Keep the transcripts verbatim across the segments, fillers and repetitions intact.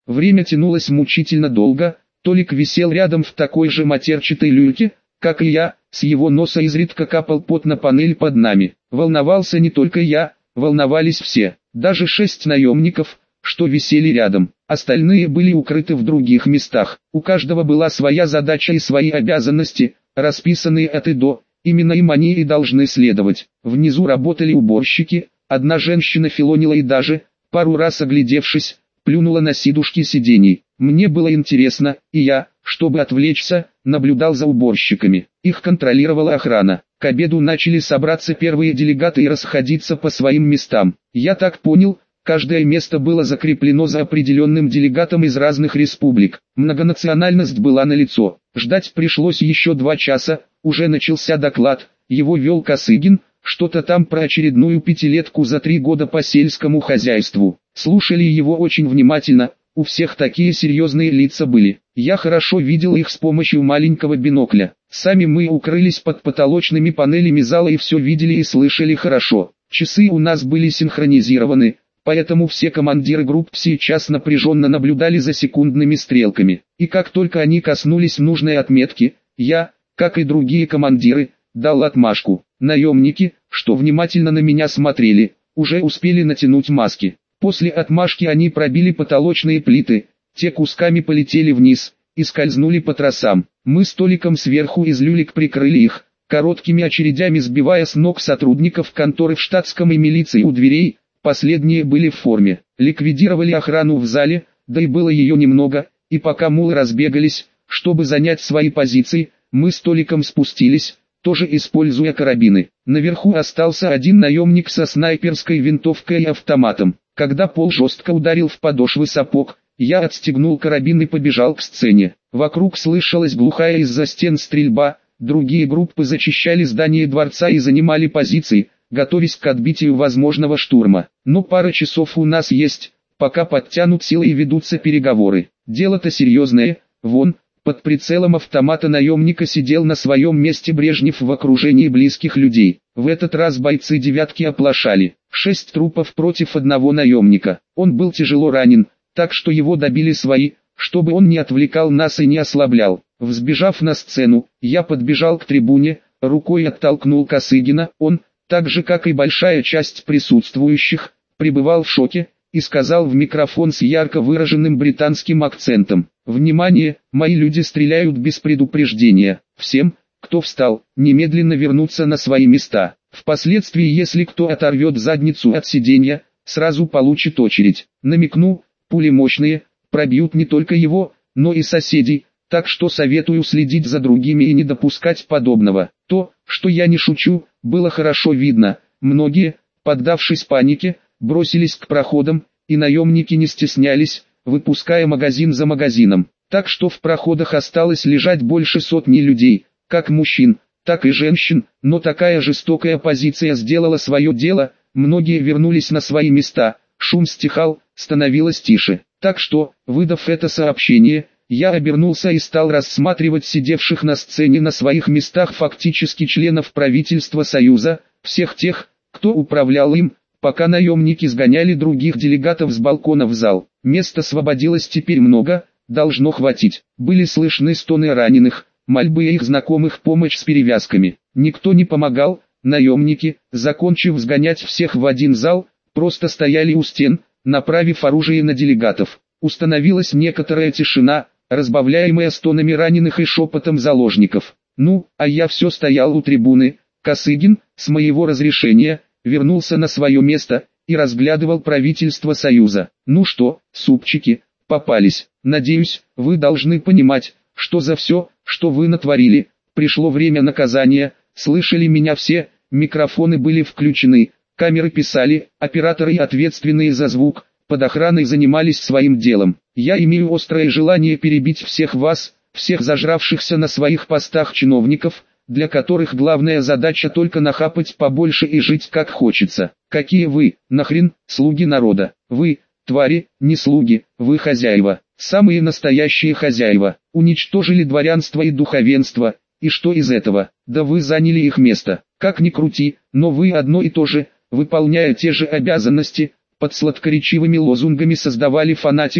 Время тянулось мучительно долго. Толик висел рядом в такой же матерчатой люльке, как и я, с его носа изредка капал пот на панель под нами. Волновался не только я, волновались все, даже шесть наемников, что висели рядом. Остальные были укрыты в других местах. У каждого была своя задача и свои обязанности, расписанные от и до. Именно им они и должны следовать. Внизу работали уборщики, одна женщина филонила и даже, пару раз оглядевшись, плюнула на сидушки сидений. Мне было интересно, и я, чтобы отвлечься, наблюдал за уборщиками. Их контролировала охрана. К обеду начали собраться первые делегаты и расходиться по своим местам. Я так понял, каждое место было закреплено за определенным делегатом из разных республик. Многонациональность была налицо. Ждать пришлось еще два часа, уже начался доклад, его вел Косыгин, что-то там про очередную пятилетку за три года по сельскому хозяйству. Слушали его очень внимательно, у всех такие серьезные лица были. Я хорошо видел их с помощью маленького бинокля. Сами мы укрылись под потолочными панелями зала и все видели и слышали хорошо. Часы у нас были синхронизированы, поэтому все командиры групп сейчас напряженно наблюдали за секундными стрелками. И как только они коснулись нужной отметки, я, как и другие командиры, дал отмашку. Наемники, что внимательно на меня смотрели, уже успели натянуть маски. После отмашки они пробили потолочные плиты, те кусками полетели вниз и скользнули по тросам. Мы с Толиком сверху из люлек прикрыли их, короткими очередями сбивая с ног сотрудников конторы в штатском и милиции у дверей, последние были в форме. Ликвидировали охрану в зале, да и было ее немного, и пока мулы разбегались, чтобы занять свои позиции, мы с Толиком спустились, тоже используя карабины. Наверху остался один наемник со снайперской винтовкой и автоматом. Когда пол жестко ударил в подошвы сапог, я отстегнул карабин и побежал к сцене. Вокруг слышалась глухая из-за стен стрельба, другие группы зачищали здание дворца и занимали позиции, готовясь к отбитию возможного штурма. Но пара часов у нас есть, пока подтянут силы и ведутся переговоры. Дело-то серьезное, вон, под прицелом автомата наемника сидел на своем месте Брежнев в окружении близких людей. В этот раз бойцы девятки оплошали. Шесть трупов против одного наемника. Он был тяжело ранен, так что его добили свои, чтобы он не отвлекал нас и не ослаблял. Взбежав на сцену, я подбежал к трибуне, рукой оттолкнул Косыгина. Он, так же как и большая часть присутствующих, пребывал в шоке, и сказал в микрофон с ярко выраженным британским акцентом: «Внимание, мои люди стреляют без предупреждения. Всем, кто встал, немедленно вернуться на свои места. Впоследствии, если кто оторвет задницу от сиденья, сразу получит очередь». Намекну, пули мощные, пробьют не только его, но и соседей, так что советую следить за другими и не допускать подобного. То, что я не шучу, было хорошо видно. Многие, поддавшись панике, бросились к проходам, и наемники не стеснялись, выпуская магазин за магазином. Так что в проходах осталось лежать больше сотни людей, как мужчин, так и женщин, но такая жестокая позиция сделала свое дело, многие вернулись на свои места, шум стихал, становилось тише. Так что, выдав это сообщение, я обернулся и стал рассматривать сидевших на сцене на своих местах фактически членов правительства Союза, всех тех, кто управлял им, пока наемники сгоняли других делегатов с балкона в зал. Места освободилось теперь много, должно хватить. Были слышны стоны раненых, мольбы их знакомых, помощь с перевязками. Никто не помогал, наемники, закончив сгонять всех в один зал, просто стояли у стен, направив оружие на делегатов. Установилась некоторая тишина, разбавляемая стонами раненых и шепотом заложников. Ну, а я все стоял у трибуны. Косыгин, с моего разрешения, вернулся на свое место и разглядывал правительство Союза. Ну что, супчики, попались. Надеюсь, вы должны понимать, что за все, что вы натворили, пришло время наказания. Слышали меня все, микрофоны были включены, камеры писали, операторы и ответственные за звук, под охраной занимались своим делом. Я имею острое желание перебить всех вас, всех зажравшихся на своих постах чиновников, для которых главная задача только нахапать побольше и жить как хочется. Какие вы, нахрен, слуги народа? Вы, твари, не слуги, вы хозяева, самые настоящие хозяева. Уничтожили дворянство и духовенство, и что из этого? Да вы заняли их место. Как ни крути, но вы одно и то же, выполняя те же обязанности, под сладкоречивыми лозунгами создавали фанатиков,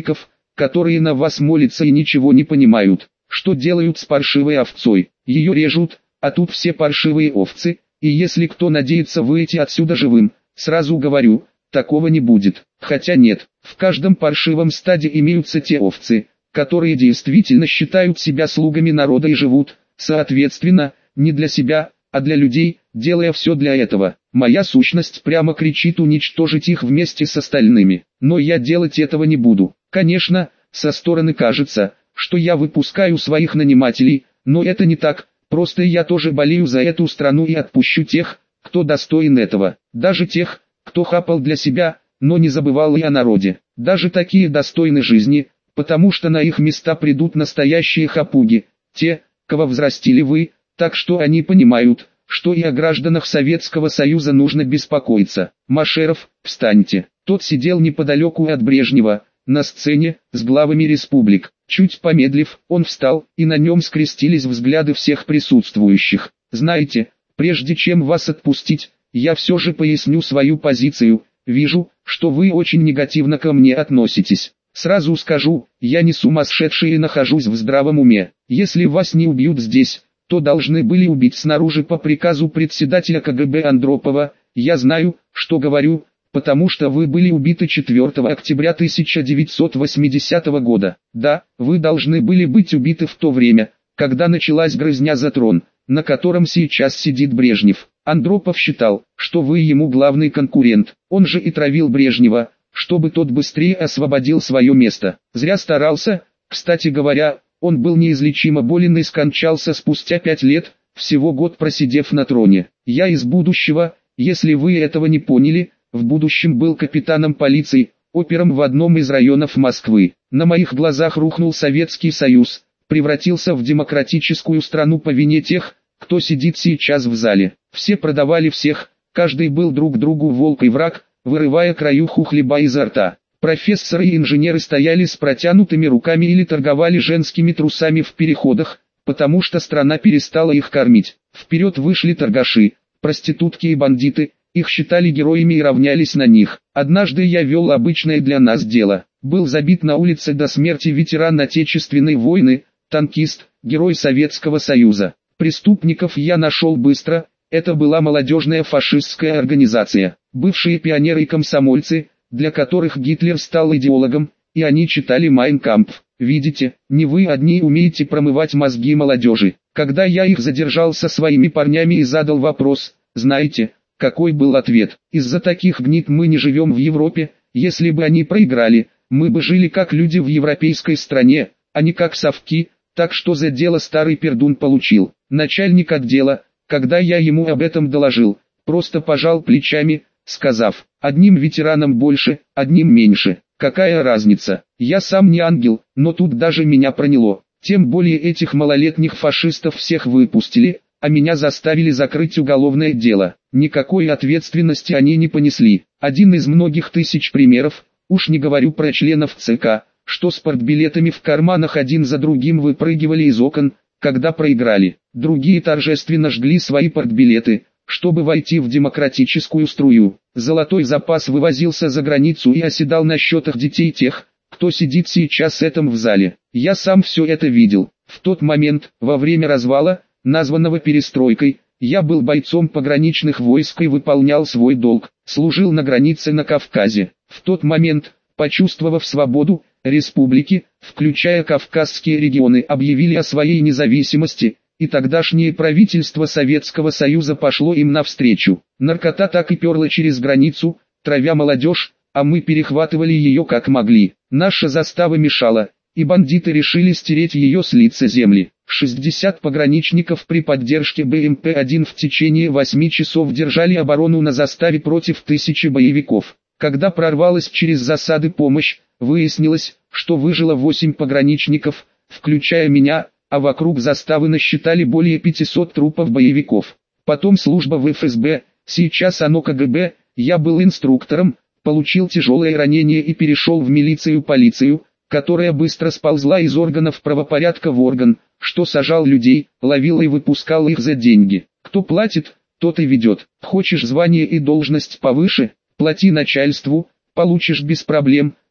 которые на вас молятся и ничего не понимают. Что делают с паршивой овцой? Ее режут, а тут все паршивые овцы, и если кто надеется выйти отсюда живым, сразу говорю, такого не будет. Хотя нет, в каждом паршивом стаде имеются те овцы, которые действительно считают себя слугами народа и живут, соответственно, не для себя, а для людей, делая все для этого. Моя сущность прямо кричит уничтожить их вместе с остальными, но я делать этого не буду. Конечно, со стороны кажется, что я выпускаю своих нанимателей, но это не так, просто я тоже болею за эту страну и отпущу тех, кто достоин этого, даже тех, кто хапал для себя, но не забывал и о народе. Даже такие достойны жизни, потому что на их места придут настоящие хапуги, те, кого взрастили вы, так что они понимают, что и о гражданах Советского Союза нужно беспокоиться. Машеров, встаньте. Тот сидел неподалеку от Брежнева, на сцене, с главами республик. Чуть помедлив, он встал, и на нем скрестились взгляды всех присутствующих. Знаете, прежде чем вас отпустить, я все же поясню свою позицию. Вижу, что вы очень негативно ко мне относитесь. Сразу скажу, я не сумасшедший и нахожусь в здравом уме. Если вас не убьют здесь, то должны были убить снаружи по приказу председателя ка гэ бэ Андропова. Я знаю, что говорю, потому что вы были убиты четвёртого октября тысяча девятьсот восьмидесятого года. Да, вы должны были быть убиты в то время, когда началась грызня за трон, на котором сейчас сидит Брежнев. Андропов считал, что вы ему главный конкурент. Он же и травил Брежнева, чтобы тот быстрее освободил свое место. Зря старался. Кстати говоря, он был неизлечимо болен и скончался спустя пять лет, всего год просидев на троне. Я из будущего, если вы этого не поняли, в будущем был капитаном полиции, опером в одном из районов Москвы. На моих глазах рухнул Советский Союз, превратился в демократическую страну по вине тех, кто сидит сейчас в зале. Все продавали всех, каждый был друг другу волк и враг, вырывая краюху хлеба изо рта. Профессоры и инженеры стояли с протянутыми руками или торговали женскими трусами в переходах, потому что страна перестала их кормить. Вперед вышли торгаши, проститутки и бандиты, их считали героями и равнялись на них. Однажды я вел обычное для нас дело. Был забит на улице до смерти ветеран Отечественной войны, танкист, герой Советского Союза. Преступников я нашел быстро, это была молодежная фашистская организация. Бывшие пионеры и комсомольцы, для которых Гитлер стал идеологом, и они читали «Майн кампф». Видите, не вы одни умеете промывать мозги молодежи. Когда я их задержал со своими парнями и задал вопрос, знаете, какой был ответ? Из-за таких гнид мы не живем в Европе, если бы они проиграли, мы бы жили как люди в европейской стране, а не как совки, так что за дело старый пердун получил. Начальник отдела, когда я ему об этом доложил, просто пожал плечами, сказав, одним ветеранам больше, одним меньше. Какая разница? Я сам не ангел, но тут даже меня проняло. Тем более этих малолетних фашистов всех выпустили, а меня заставили закрыть уголовное дело. Никакой ответственности они не понесли. Один из многих тысяч примеров, уж не говорю про членов ЦК, что с партбилетами в карманах один за другим выпрыгивали из окон, когда проиграли. Другие торжественно жгли свои партбилеты, чтобы войти в демократическую струю. Золотой запас вывозился за границу и оседал на счетах детей тех, кто сидит сейчас этом в зале. Я сам все это видел. В тот момент, во время развала, названного перестройкой, я был бойцом пограничных войск и выполнял свой долг, служил на границе на Кавказе. В тот момент, почувствовав свободу, республики, включая Кавказские регионы, объявили о своей независимости, и тогдашнее правительство Советского Союза пошло им навстречу. Наркота так и перла через границу, травя молодежь, а мы перехватывали ее как могли. Наша застава мешала, и бандиты решили стереть ее с лица земли. шестьдесят пограничников при поддержке бэ эм пэ один в течение восьми часов держали оборону на заставе против тысячи боевиков. Когда прорвалась через засады помощь, выяснилось, что выжило восемь пограничников, включая меня, а вокруг заставы насчитали более пятисот трупов боевиков. Потом служба в эф эс бэ, сейчас оно ка гэ бэ, я был инструктором, получил тяжелое ранение и перешел в милицию-полицию, которая быстро сползла из органов правопорядка в орган, что сажал людей, ловил и выпускал их за деньги. Кто платит, тот и ведет. Хочешь звание и должность повыше, плати начальству, получишь без проблем,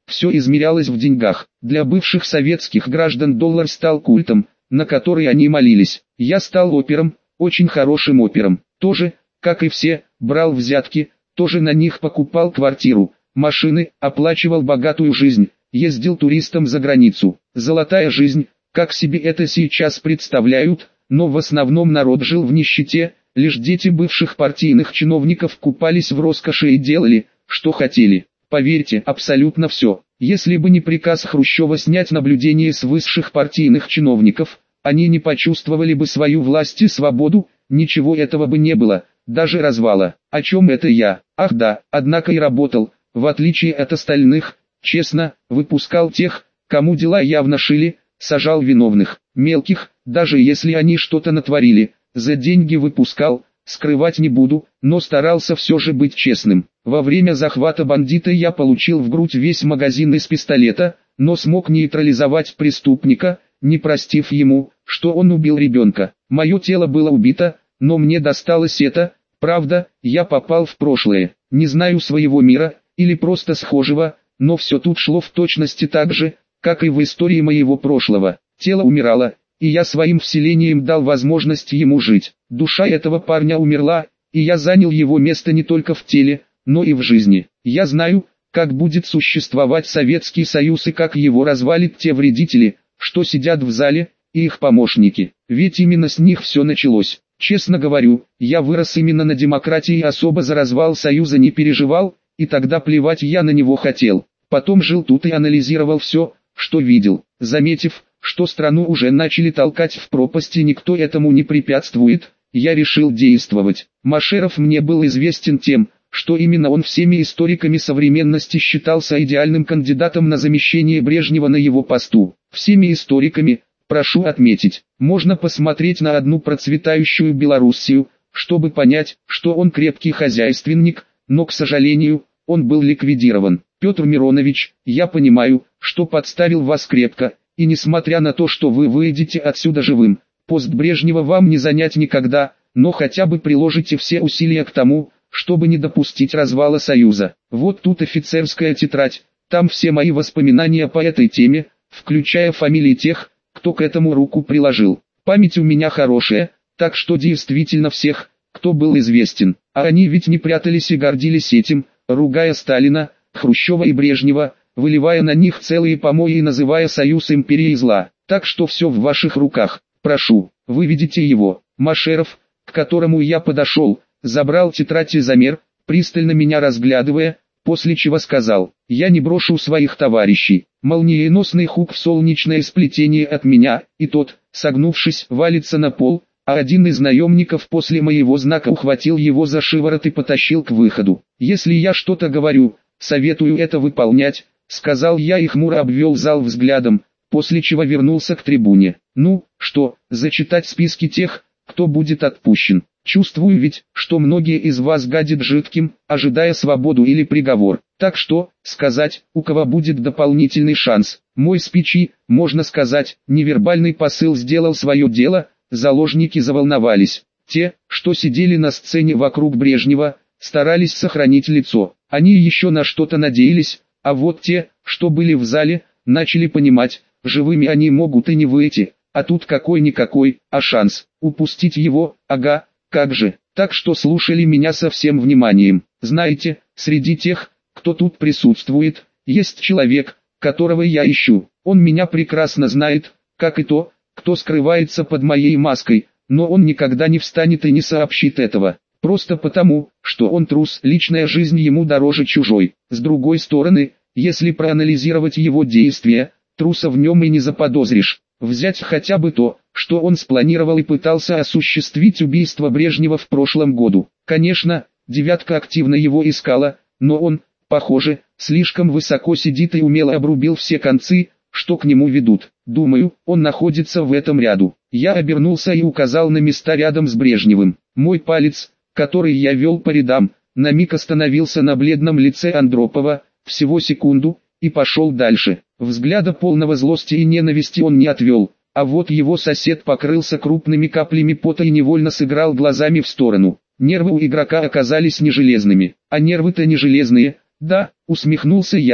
все измерялось в деньгах. Для бывших советских граждан доллар стал культом, на который они молились. Я стал опером, очень хорошим опером. Тоже, как и все, брал взятки, тоже на них покупал квартиру, машины, оплачивал богатую жизнь, ездил туристом за границу. Золотая жизнь, как себе это сейчас представляют, но в основном народ жил в нищете, лишь дети бывших партийных чиновников купались в роскоши и делали, что хотели. Поверьте, абсолютно все. Если бы не приказ Хрущева снять наблюдение с высших партийных чиновников, они не почувствовали бы свою власть и свободу, ничего этого бы не было, даже развала. О чем это я? Ах да, однако и работал, в отличие от остальных, честно, выпускал тех, кому дела явно шили, сажал виновных, мелких, даже если они что-то натворили, за деньги выпускал, скрывать не буду, но старался все же быть честным. Во время захвата бандита я получил в грудь весь магазин из пистолета, но смог нейтрализовать преступника, не простив ему, что он убил ребенка. Мое тело было убито, но мне досталось это, правда, я попал в прошлое, не знаю своего мира, или просто схожего, но все тут шло в точности так же, как и в истории моего прошлого. Тело умирало, и я своим вселением дал возможность ему жить. Душа этого парня умерла, и я занял его место не только в теле, но и в жизни. Я знаю, как будет существовать Советский Союз и как его развалит те вредители, что сидят в зале, и их помощники. Ведь именно с них все началось. Честно говорю, я вырос именно на демократии и особо за развал Союза не переживал, и тогда плевать я на него хотел. Потом жил тут и анализировал все, что видел, заметив, что страну уже начали толкать в пропасть и никто этому не препятствует, я решил действовать. Машеров мне был известен тем, что именно он всеми историками современности считался идеальным кандидатом на замещение Брежнева на его посту. Всеми историками, прошу отметить, можно посмотреть на одну процветающую Белоруссию, чтобы понять, что он крепкий хозяйственник, но, к сожалению, он был ликвидирован. Петр Миронович, я понимаю, что подставил вас крепко, и несмотря на то, что вы выйдете отсюда живым, пост Брежнева вам не занять никогда, но хотя бы приложите все усилия к тому, чтобы не допустить развала Союза. Вот тут офицерская тетрадь, там все мои воспоминания по этой теме, включая фамилии тех, кто к этому руку приложил. Память у меня хорошая, так что действительно всех, кто был известен, а они ведь не прятались и гордились этим, ругая Сталина, Хрущева и Брежнева, выливая на них целые помои и называя Союз империей зла. Так что все в ваших руках. Прошу, выведите его. Машеров, к которому я подошел, забрал тетрадь и замер, пристально меня разглядывая, после чего сказал: «Я не брошу своих товарищей». Молниеносный хук в солнечное сплетение от меня, и тот, согнувшись, валится на пол, а один из наемников после моего знака ухватил его за шиворот и потащил к выходу. «Если я что-то говорю, советую это выполнять», — сказал я и хмуро обвел зал взглядом, после чего вернулся к трибуне. «Ну, что, зачитать списки тех, кто будет отпущен? Чувствую ведь, что многие из вас гадят жидким, ожидая свободу или приговор. Так что, сказать, у кого будет дополнительный шанс?» Мой спичи, можно сказать, невербальный посыл сделал свое дело, заложники заволновались. Те, что сидели на сцене вокруг Брежнева, старались сохранить лицо. Они еще на что-то надеялись, а вот те, что были в зале, начали понимать, живыми они могут и не выйти, а тут какой-никакой, а шанс, упустить его, ага, как же. Так что слушали меня со всем вниманием. Знаете, среди тех, кто тут присутствует, есть человек, которого я ищу. Он меня прекрасно знает, как и то, кто скрывается под моей маской, но он никогда не встанет и не сообщит этого. Просто потому, что он трус, личная жизнь ему дороже чужой. С другой стороны, если проанализировать его действия, труса в нем и не заподозришь. Взять хотя бы то, что он спланировал и пытался осуществить убийство Брежнева в прошлом году. Конечно, девятка активно его искала, но он, похоже, слишком высоко сидит и умело обрубил все концы, что к нему ведут. Думаю, он находится в этом ряду. Я обернулся и указал на места рядом с Брежневым. Мой палец, который я вел по рядам, на миг остановился на бледном лице Андропова, всего секунду, и пошел дальше. Взгляда полного злости и ненависти он не отвел, а вот его сосед покрылся крупными каплями пота и невольно сыграл глазами в сторону. Нервы у игрока оказались не железными, а нервы-то не железные, да, усмехнулся я,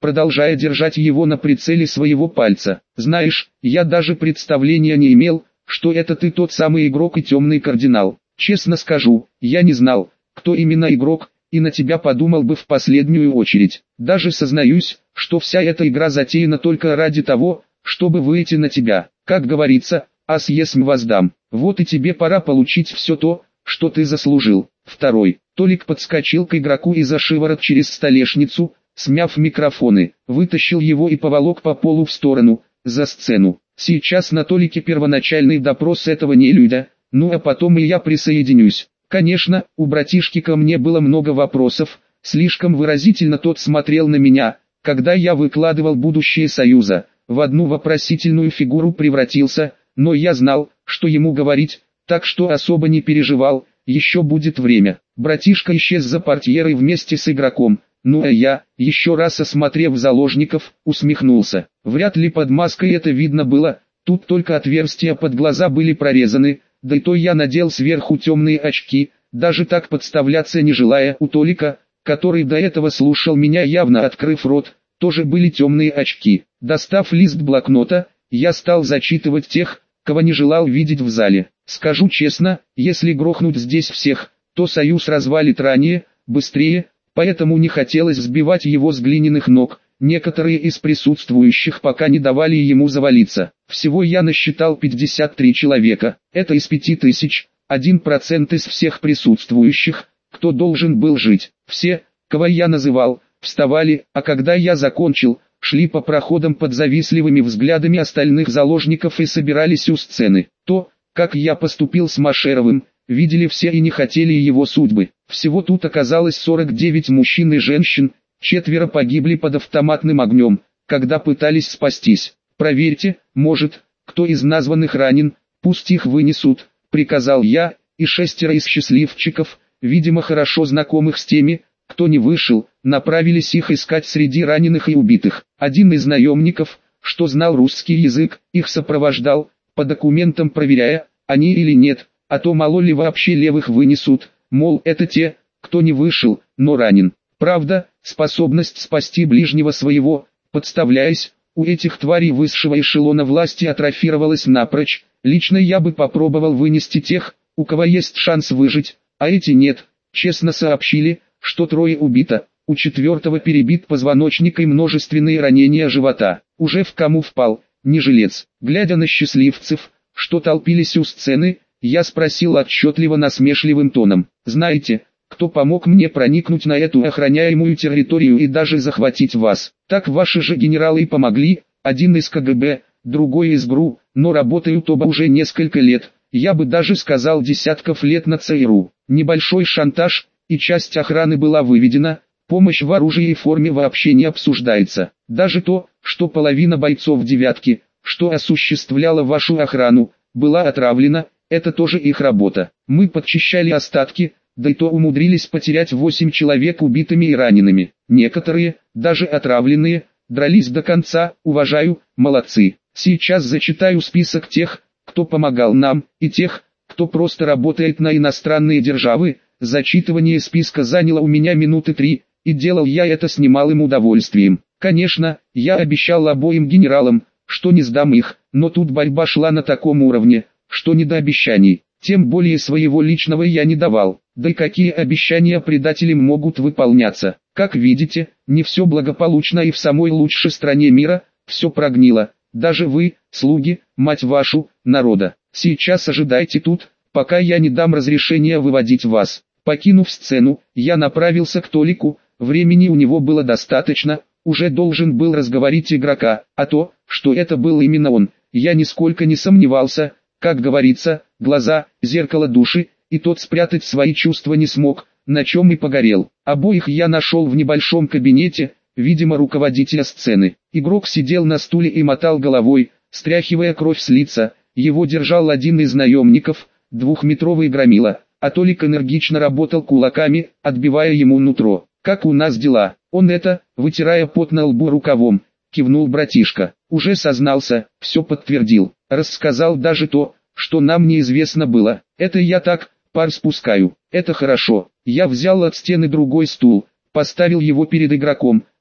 продолжая держать его на прицеле своего пальца. «Знаешь, я даже представления не имел, что это ты тот самый игрок и темный кардинал. Честно скажу, я не знал, кто именно игрок, и на тебя подумал бы в последнюю очередь. Даже сознаюсь, что вся эта игра затеяна только ради того, чтобы выйти на тебя. Как говорится, ас есмь воздам. Вот и тебе пора получить все то, что ты заслужил». Второй. Толик подскочил к игроку и за шиворот через столешницу, смяв микрофоны, вытащил его и поволок по полу в сторону, за сцену. Сейчас на Толике первоначальный допрос этого нелюдя, ну а потом и я присоединюсь. Конечно, у братишки ко мне было много вопросов, слишком выразительно тот смотрел на меня, когда я выкладывал будущее Союза, в одну вопросительную фигуру превратился, но я знал, что ему говорить, так что особо не переживал, еще будет время. Братишка исчез за портьерой вместе с игроком, ну а я, еще раз осмотрев заложников, усмехнулся. Вряд ли под маской это видно было, тут только отверстия под глаза были прорезаны, да и то я надел сверху темные очки, даже так подставляться не желая. У Толика, который до этого слушал меня явно открыв рот, тоже были темные очки. Достав лист блокнота, я стал зачитывать тех, кого не желал видеть в зале. Скажу честно, если грохнуть здесь всех, то Союз развалит ранее, быстрее, поэтому не хотелось сбивать его с глиняных ног. Некоторые из присутствующих пока не давали ему завалиться. Всего я насчитал пятьдесят три человека, это из пяти тысяч, один процент из всех присутствующих, кто должен был жить. Все, кого я называл, вставали, а когда я закончил, шли по проходам под завистливыми взглядами остальных заложников и собирались у сцены. То, как я поступил с Машеровым, видели все и не хотели его судьбы. Всего тут оказалось сорок девять мужчин и женщин, четверо погибли под автоматным огнем, когда пытались спастись. Проверьте, может, кто из названных ранен, пусть их вынесут, приказал я, и шестеро из счастливчиков, видимо хорошо знакомых с теми, кто не вышел, направились их искать среди раненых и убитых. Один из наемников, что знал русский язык, их сопровождал, по документам проверяя, они или нет, а то мало ли вообще левых вынесут, мол это те, кто не вышел, но ранен. Правда, способность спасти ближнего своего, подставляясь, у этих тварей высшего эшелона власти атрофировалась напрочь. Лично я бы попробовал вынести тех, у кого есть шанс выжить, а эти нет. Честно сообщили, что трое убито, у четвертого перебит позвоночник и множественные ранения живота. Уже в кому впал, не жилец. Глядя на счастливцев, что толпились у сцены, я спросил отчетливо насмешливым тоном: «Знаете, кто помог мне проникнуть на эту охраняемую территорию и даже захватить вас? Так ваши же генералы и помогли, один из ка гэ бэ, другой из ГРУ, но работают оба уже несколько лет, я бы даже сказал десятков лет на цэ эр у. Небольшой шантаж, и часть охраны была выведена, помощь в оружии и форме вообще не обсуждается. Даже то, что половина бойцов девятки, что осуществляла вашу охрану, была отравлена, это тоже их работа. Мы подчищали остатки, да и то умудрились потерять восемь человек убитыми и ранеными. Некоторые, даже отравленные, дрались до конца, уважаю, молодцы. Сейчас зачитаю список тех, кто помогал нам, и тех, кто просто работает на иностранные державы. Зачитывание списка заняло у меня минуты три, и делал я это с немалым удовольствием. Конечно, я обещал обоим генералам, что не сдам их, но тут борьба шла на таком уровне, что не до обещаний. Тем более своего личного я не давал. Да и какие обещания предателям могут выполняться? Как видите, не все благополучно и в самой лучшей стране мира, все прогнило. Даже вы, слуги, мать вашу, народа. Сейчас ожидайте тут, пока я не дам разрешения выводить вас. Покинув сцену, я направился к Толику, времени у него было достаточно, уже должен был разговорить игрока, а то, что это был именно он, я нисколько не сомневался. Как говорится, глаза – зеркало души, и тот спрятать свои чувства не смог, на чем и погорел. Обоих я нашел в небольшом кабинете, видимо руководителя сцены. Игрок сидел на стуле и мотал головой, стряхивая кровь с лица. Его держал один из наемников, двухметровый громила, а Толик энергично работал кулаками, отбивая ему нутро. «Как у нас дела?» Он это, вытирая пот на лбу рукавом, кивнул братишка. Уже сознался, все подтвердил. Рассказал даже то, что нам неизвестно было. Это я так, пар спускаю. Это хорошо. Я взял от стены другой стул, поставил его перед игроком,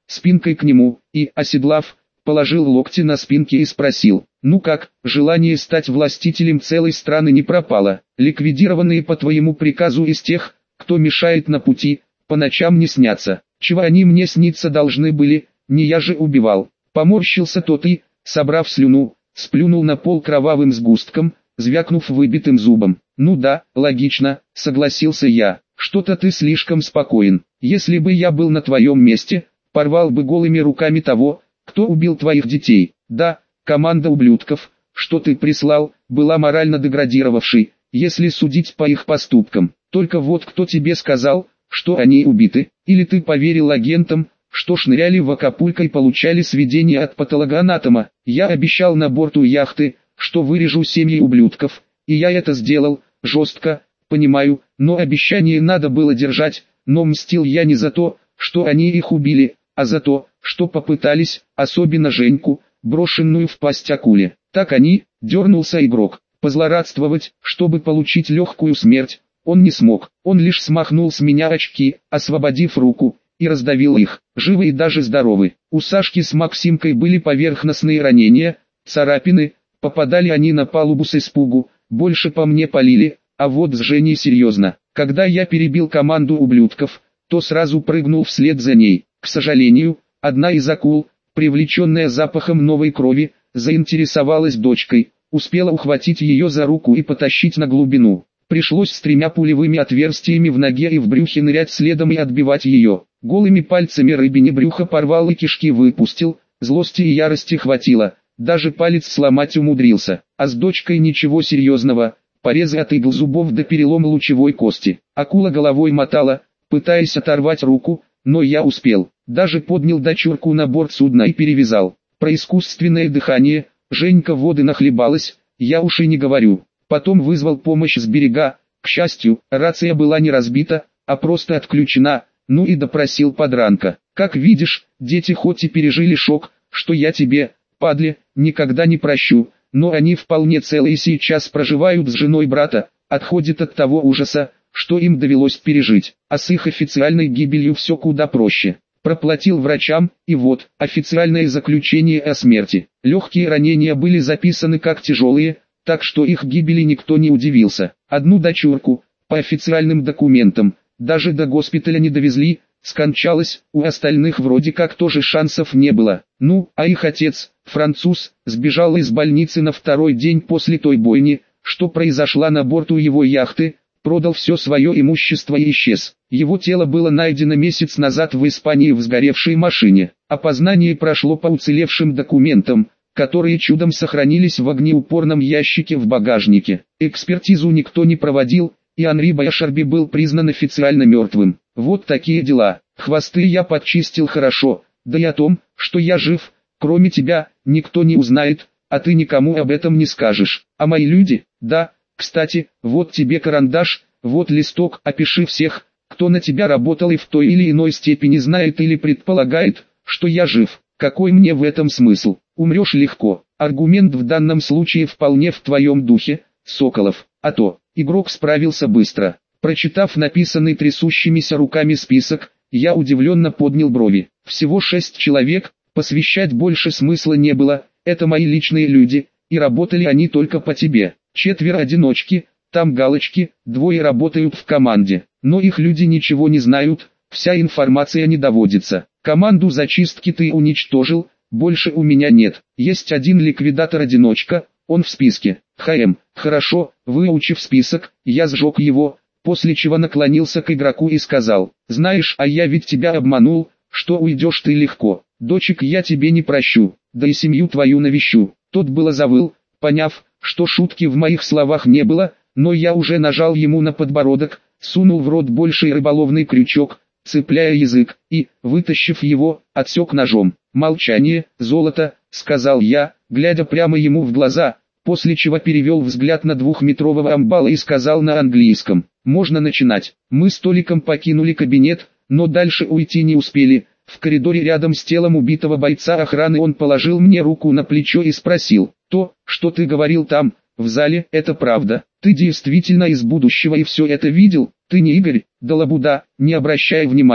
спинкой к нему, и, оседлав, положил локти на спинки и спросил: «Ну как, желание стать властителем целой страны не пропало? Ликвидированные по твоему приказу из тех, кто мешает на пути, по ночам не снятся. Чего они мне сниться должны были, не я же убивал». Поморщился тот и, собрав слюну, сплюнул на пол кровавым сгустком, звякнув выбитым зубом. «Ну да, логично», — согласился я. «Что-то ты слишком спокоен. Если бы я был на твоем месте, порвал бы голыми руками того, кто убил твоих детей. Да, команда ублюдков, что ты прислал, была морально деградировавшей, если судить по их поступкам. Только вот кто тебе сказал, что они убиты? Или ты поверил агентам, что шныряли в Акапулько и получали сведения от патологоанатома? Я обещал на борту яхты, что вырежу семьи ублюдков, и я это сделал, жестко, понимаю, но обещание надо было держать, но мстил я не за то, что они их убили, а за то, что попытались, особенно Женьку, брошенную в пасть акуле. Так они, дернулся игрок, позлорадствовать, чтобы получить легкую смерть, он не смог, он лишь смахнул с меня очки, освободив руку, и раздавил их, живы и даже здоровы. У Сашки с Максимкой были поверхностные ранения, царапины, попадали они на палубу с испугу, больше по мне палили, а вот с Женей серьезно. Когда я перебил команду ублюдков, то сразу прыгнул вслед за ней. К сожалению, одна из акул, привлеченная запахом новой крови, заинтересовалась дочкой, успела ухватить ее за руку и потащить на глубину. Пришлось с тремя пулевыми отверстиями в ноге и в брюхе нырять следом и отбивать ее. Голыми пальцами рыбине брюхо порвал и кишки выпустил, злости и ярости хватило, даже палец сломать умудрился. А с дочкой ничего серьезного, порезы от игл зубов до перелома лучевой кости. Акула головой мотала, пытаясь оторвать руку, но я успел. Даже поднял дочурку на борт судна и перевязал. Про искусственное дыхание, Женька воды нахлебалась, я уж и не говорю. Потом вызвал помощь с берега, к счастью, рация была не разбита, а просто отключена, ну и допросил подранка. Как видишь, дети хоть и пережили шок, что я тебе, падле, никогда не прощу, но они вполне целы и сейчас проживают с женой брата, отходят от того ужаса, что им довелось пережить, а с их официальной гибелью все куда проще. Проплатил врачам, и вот, официальное заключение о смерти. Легкие ранения были записаны как тяжелые, так что их гибели никто не удивился. Одну дочурку, по официальным документам, даже до госпиталя не довезли, скончалась, у остальных вроде как тоже шансов не было. Ну, а их отец, француз, сбежал из больницы на второй день после той бойни, что произошла на борту его яхты, продал все свое имущество и исчез. Его тело было найдено месяц назад в Испании в сгоревшей машине. Опознание прошло по уцелевшим документам, которые чудом сохранились в огнеупорном ящике в багажнике. Экспертизу никто не проводил, и Анри Байшарби был признан официально мертвым. Вот такие дела. Хвосты я подчистил хорошо, да и о том, что я жив, кроме тебя, никто не узнает, а ты никому об этом не скажешь. А мои люди, да, кстати, вот тебе карандаш, вот листок, опиши всех, кто на тебя работал и в той или иной степени знает или предполагает, что я жив. Какой мне в этом смысл? Умрешь легко. Аргумент в данном случае вполне в твоем духе, Соколов. А то, игрок справился быстро. Прочитав написанный трясущимися руками список, я удивленно поднял брови. Всего шесть человек, посвящать больше смысла не было, это мои личные люди, и работали они только по тебе. Четверо одиночки, там галочки, двое работают в команде, но их люди ничего не знают, вся информация не доводится. Команду зачистки ты уничтожил, больше у меня нет. Есть один ликвидатор-одиночка, он в списке. ХМ, хорошо, выучив список, я сжег его, после чего наклонился к игроку и сказал: знаешь, а я ведь тебя обманул, что уйдешь ты легко. Дочек я тебе не прощу, да и семью твою навещу. Тот было завыл, поняв, что шутки в моих словах не было, но я уже нажал ему на подбородок, сунул в рот больший рыболовный крючок, цепляя язык, и, вытащив его, отсек ножом. «Молчание, золото», — сказал я, глядя прямо ему в глаза, после чего перевел взгляд на двухметрового амбала и сказал на английском: «Можно начинать». Мы с Толиком покинули кабинет, но дальше уйти не успели. В коридоре рядом с телом убитого бойца охраны он положил мне руку на плечо и спросил: «То, что ты говорил там, в зале, это правда? Ты действительно из будущего и все это видел? Ты не Игорь?» «Да лабуда, не обращай внимания.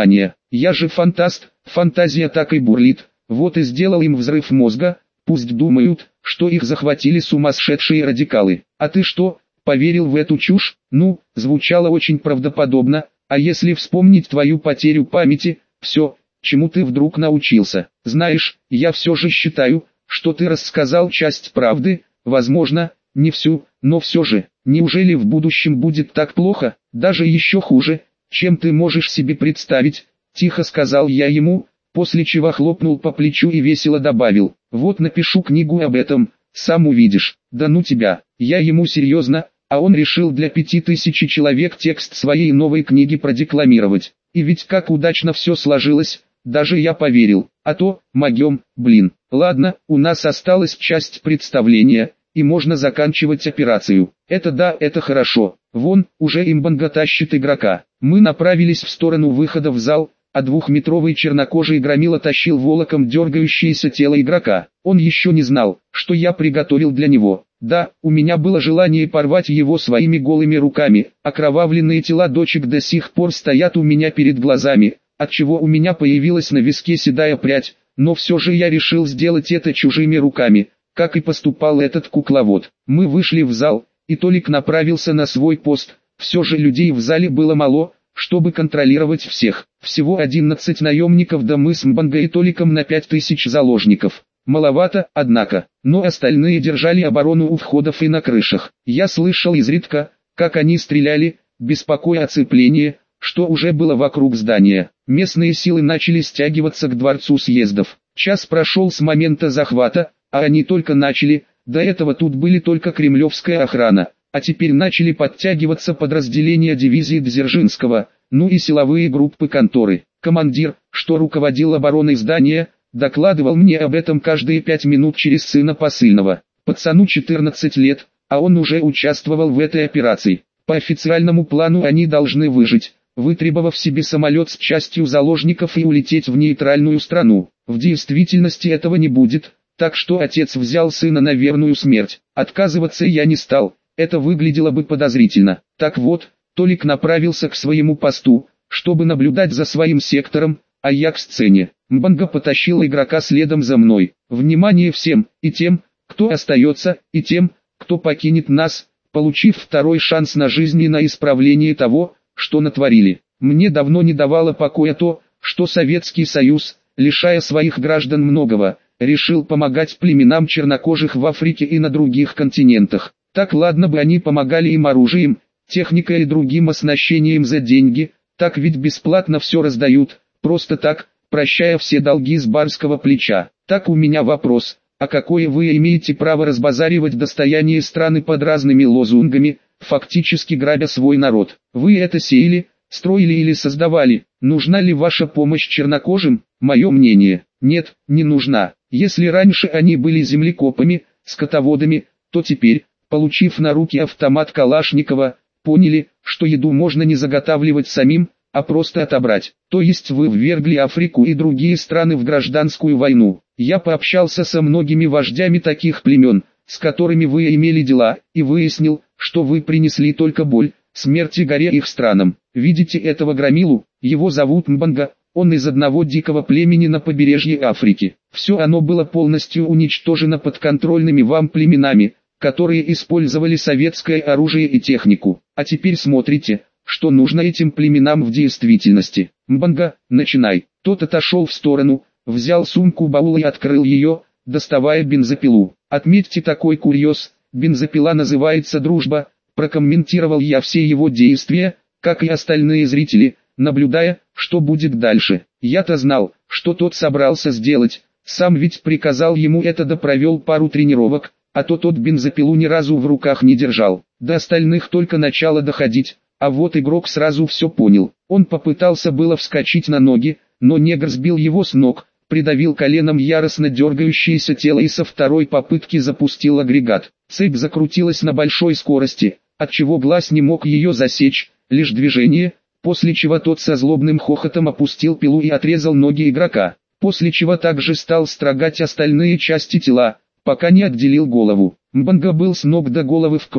Я же фантаст, фантазия так и бурлит, вот и сделал им взрыв мозга, пусть думают, что их захватили сумасшедшие радикалы. А ты что, поверил в эту чушь? Ну, звучало очень правдоподобно, а если вспомнить твою потерю памяти, все, чему ты вдруг научился. Знаешь, я все же считаю, что ты рассказал часть правды, возможно, не всю, но все же. Неужели в будущем будет так плохо, даже еще хуже, чем ты можешь себе представить? Тихо сказал я ему, после чего хлопнул по плечу и весело добавил: вот напишу книгу об этом, сам увидишь. Да ну тебя, я ему серьезно, а он решил для пяти тысяч человек текст своей новой книги продекламировать. И ведь как удачно все сложилось, даже я поверил, а то, могем, блин. Ладно, у нас осталась часть представления, и можно заканчивать операцию. Это да, это хорошо. Вон, уже имбанга тащит игрока. Мы направились в сторону выхода в зал, а двухметровый чернокожий громила тащил волоком дергающееся тело игрока. Он еще не знал, что я приготовил для него. Да, у меня было желание порвать его своими голыми руками. Окровавленные тела дочек до сих пор стоят у меня перед глазами, отчего у меня появилась на виске седая прядь, но все же я решил сделать это чужими руками, как и поступал этот кукловод. Мы вышли в зал, и Толик направился на свой пост. Все же людей в зале было мало, чтобы контролировать всех. Всего одиннадцать наемников, да мы с Мбанго и Толиком на пять тысяч заложников. Маловато, однако, но остальные держали оборону у входов и на крышах. Я слышал изредка, как они стреляли, беспокоя оцепление, что уже было вокруг здания. Местные силы начали стягиваться к дворцу съездов. Час прошел с момента захвата, а они только начали. До этого тут были только кремлевская охрана, а теперь начали подтягиваться подразделения дивизии Дзержинского, ну и силовые группы конторы. Командир, что руководил обороной здания, докладывал мне об этом каждые пять минут через сына посыльного. Пацану четырнадцать лет, а он уже участвовал в этой операции. По официальному плану они должны выжить, вытребовав себе самолет с частью заложников и улететь в нейтральную страну. В действительности этого не будет, так что отец взял сына на верную смерть. Отказываться я не стал, это выглядело бы подозрительно. Так вот, Толик направился к своему посту, чтобы наблюдать за своим сектором, а я к сцене. Мбанго потащил игрока следом за мной. Внимание всем, и тем, кто остается, и тем, кто покинет нас, получив второй шанс на жизнь и на исправление того, что натворили. Мне давно не давало покоя то, что Советский Союз, лишая своих граждан многого, решил помогать племенам чернокожих в Африке и на других континентах. Так ладно бы они помогали им оружием, техникой и другим оснащением за деньги, так ведь бесплатно все раздают, просто так, прощая все долги с барского плеча. Так у меня вопрос, а какое вы имеете право разбазаривать достояние страны под разными лозунгами, фактически грабя свой народ? Вы это сеяли, строили или создавали? Нужна ли ваша помощь чернокожим? Мое мнение, нет, не нужна. Если раньше они были землекопами, скотоводами, то теперь, получив на руки автомат Калашникова, поняли, что еду можно не заготавливать самим, а просто отобрать. То есть вы ввергли Африку и другие страны в гражданскую войну. Я пообщался со многими вождями таких племен, с которыми вы имели дела, и выяснил, что вы принесли только боль, смерть и горе их странам. Видите этого громилу? Его зовут Мбанго, он из одного дикого племени на побережье Африки. Все оно было полностью уничтожено подконтрольными вам племенами, которые использовали советское оружие и технику. А теперь смотрите, что нужно этим племенам в действительности. Мбанго, начинай. Тот отошел в сторону, взял сумку-баул и открыл ее, доставая бензопилу. Отметьте такой курьез, бензопила называется «Дружба», прокомментировал я все его действия, как и остальные зрители, наблюдая, что будет дальше. Я-то знал, что тот собрался сделать, сам ведь приказал ему это да провел пару тренировок, а то тот бензопилу ни разу в руках не держал. До остальных только начало доходить. А вот игрок сразу все понял. Он попытался было вскочить на ноги, но негр сбил его с ног, придавил коленом яростно дергающееся тело и со второй попытки запустил агрегат. Цепь закрутилась на большой скорости, отчего глаз не мог ее засечь, лишь движение, после чего тот со злобным хохотом опустил пилу и отрезал ноги игрока, после чего также стал строгать остальные части тела, пока не отделил голову. Мбанго был с ног до головы в крови,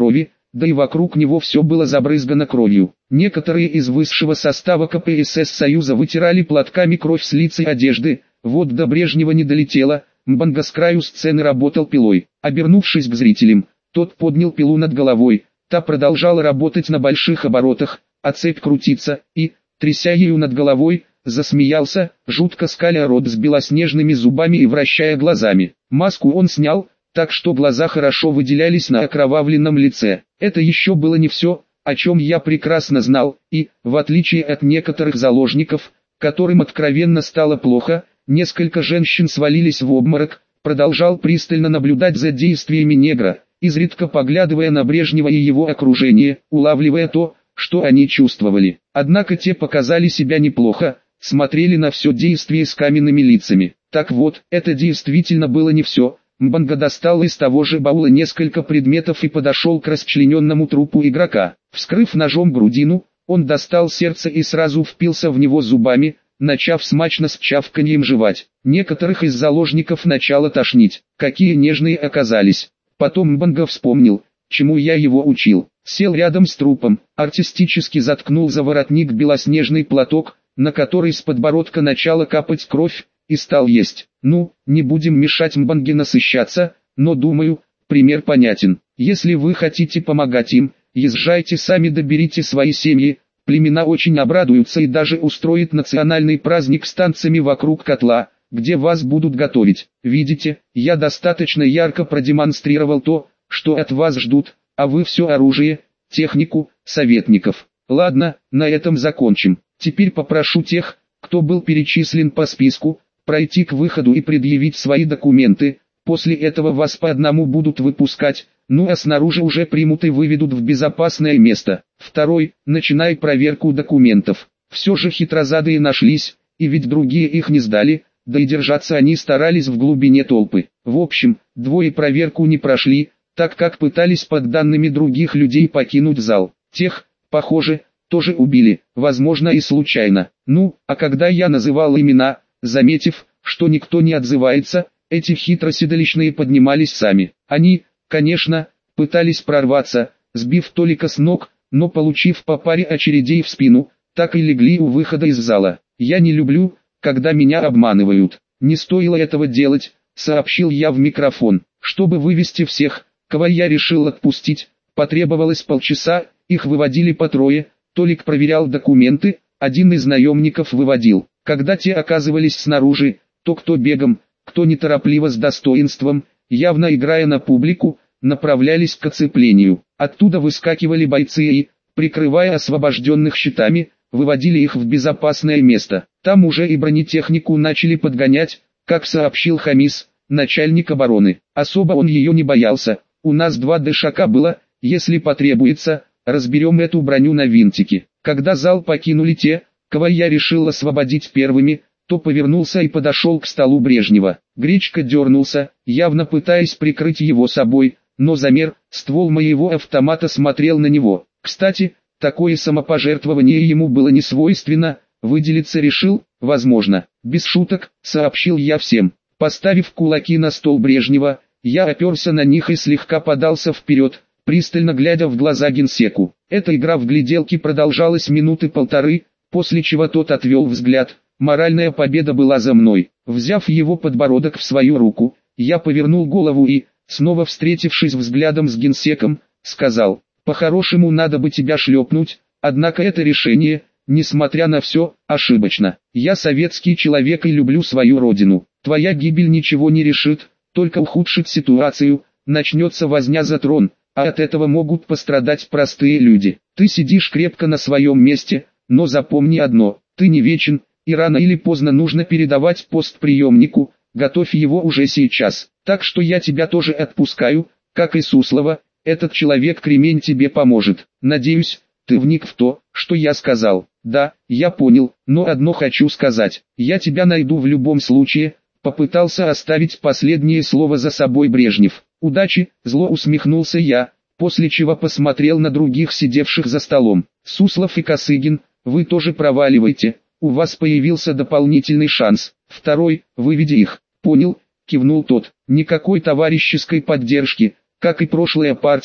да и вокруг него все было забрызгано кровью. Некоторые из высшего состава ка пэ эс эс Союза вытирали платками кровь с лиц и одежды, вот до Брежнева не долетело. Мбанга с краю сцены работал пилой. Обернувшись к зрителям, тот поднял пилу над головой, та продолжала работать на больших оборотах, а цепь крутиться, и, тряся ею над головой, засмеялся, жутко скаля рот с белоснежными зубами и вращая глазами. Маску он снял, так что глаза хорошо выделялись на окровавленном лице. Это еще было не все, о чем я прекрасно знал, и, в отличие от некоторых заложников, которым откровенно стало плохо, несколько женщин свалились в обморок, продолжал пристально наблюдать за действиями негра, изредка поглядывая на Брежнева и его окружение, улавливая то, что они чувствовали. Однако те показали себя неплохо, смотрели на все действие с каменными лицами. Так вот, это действительно было не все. Мбанга достал из того же баула несколько предметов и подошел к расчлененному трупу игрока. Вскрыв ножом грудину, он достал сердце и сразу впился в него зубами, начав смачно с чавканьем жевать. Некоторых из заложников начало тошнить. Какие нежные оказались. Потом Мбанга вспомнил, чему я его учил. Сел рядом с трупом, артистически заткнул за воротник белоснежный платок, на который с подбородка начала капать кровь, и стал есть. Ну, не будем мешать Мбанге насыщаться, но думаю, пример понятен. Если вы хотите помогать им, езжайте сами, доберите свои семьи, племена очень обрадуются и даже устроят национальный праздник с танцами вокруг котла, где вас будут готовить. Видите, я достаточно ярко продемонстрировал то, что от вас ждут, а вы все оружие, технику, советников. Ладно, на этом закончим. Теперь попрошу тех, кто был перечислен по списку, пройти к выходу и предъявить свои документы. После этого вас по одному будут выпускать, ну а снаружи уже примут и выведут в безопасное место. Второй, начинай проверку документов. Все же хитрозадые нашлись, и ведь другие их не сдали, да и держаться они старались в глубине толпы. В общем, двое проверку не прошли, так как пытались под данными других людей покинуть зал. Тех, похоже, тоже убили, возможно и случайно. Ну, а когда я называл имена, заметив, что никто не отзывается, эти хитроседалищные поднимались сами. Они, конечно, пытались прорваться, сбив Толика с ног, но получив по паре очередей в спину, так и легли у выхода из зала. Я не люблю, когда меня обманывают. Не стоило этого делать, сообщил я в микрофон. Чтобы вывести всех, кого я решил отпустить, потребовалось полчаса, их выводили по трое, Толик проверял документы, один из наемников выводил. Когда те оказывались снаружи, то кто бегом, кто неторопливо с достоинством, явно играя на публику, направлялись к оцеплению. Оттуда выскакивали бойцы и, прикрывая освобожденных щитами, выводили их в безопасное место. Там уже и бронетехнику начали подгонять, как сообщил Хамис, начальник обороны. Особо он ее не боялся. У нас два дэшака было, если потребуется, разберем эту броню на винтики. Когда зал покинули те, кого я решил освободить первыми, то повернулся и подошел к столу Брежнева. Гречка дернулся, явно пытаясь прикрыть его собой, но замер, ствол моего автомата смотрел на него. Кстати, такое самопожертвование ему было не свойственно, выделиться решил, возможно. Без шуток, сообщил я всем. Поставив кулаки на стол Брежнева, я оперся на них и слегка подался вперед, пристально глядя в глаза генсеку. Эта игра в гляделки продолжалась минуты полторы, после чего тот отвел взгляд. Моральная победа была за мной. Взяв его подбородок в свою руку, я повернул голову и, снова встретившись взглядом с генсеком, сказал: «По-хорошему надо бы тебя шлепнуть, однако это решение, несмотря на все, ошибочно. Я советский человек и люблю свою родину. Твоя гибель ничего не решит, только ухудшит ситуацию, начнется возня за трон, а от этого могут пострадать простые люди. Ты сидишь крепко на своем месте, но запомни одно, ты не вечен, и рано или поздно нужно передавать пост приемнику, готовь его уже сейчас. Так что я тебя тоже отпускаю, как и Суслова, этот человек-кремень тебе поможет. Надеюсь, ты вник в то, что я сказал». «Да, я понял, но одно хочу сказать, я тебя найду в любом случае», попытался оставить последнее слово за собой Брежнев. «Удачи», зло усмехнулся я, после чего посмотрел на других сидевших за столом. «Суслов и Косыгин, вы тоже проваливайте, у вас появился дополнительный шанс. Второй, выведи их». «Понял», кивнул тот. «Никакой товарищеской поддержки, как и прошлая партия,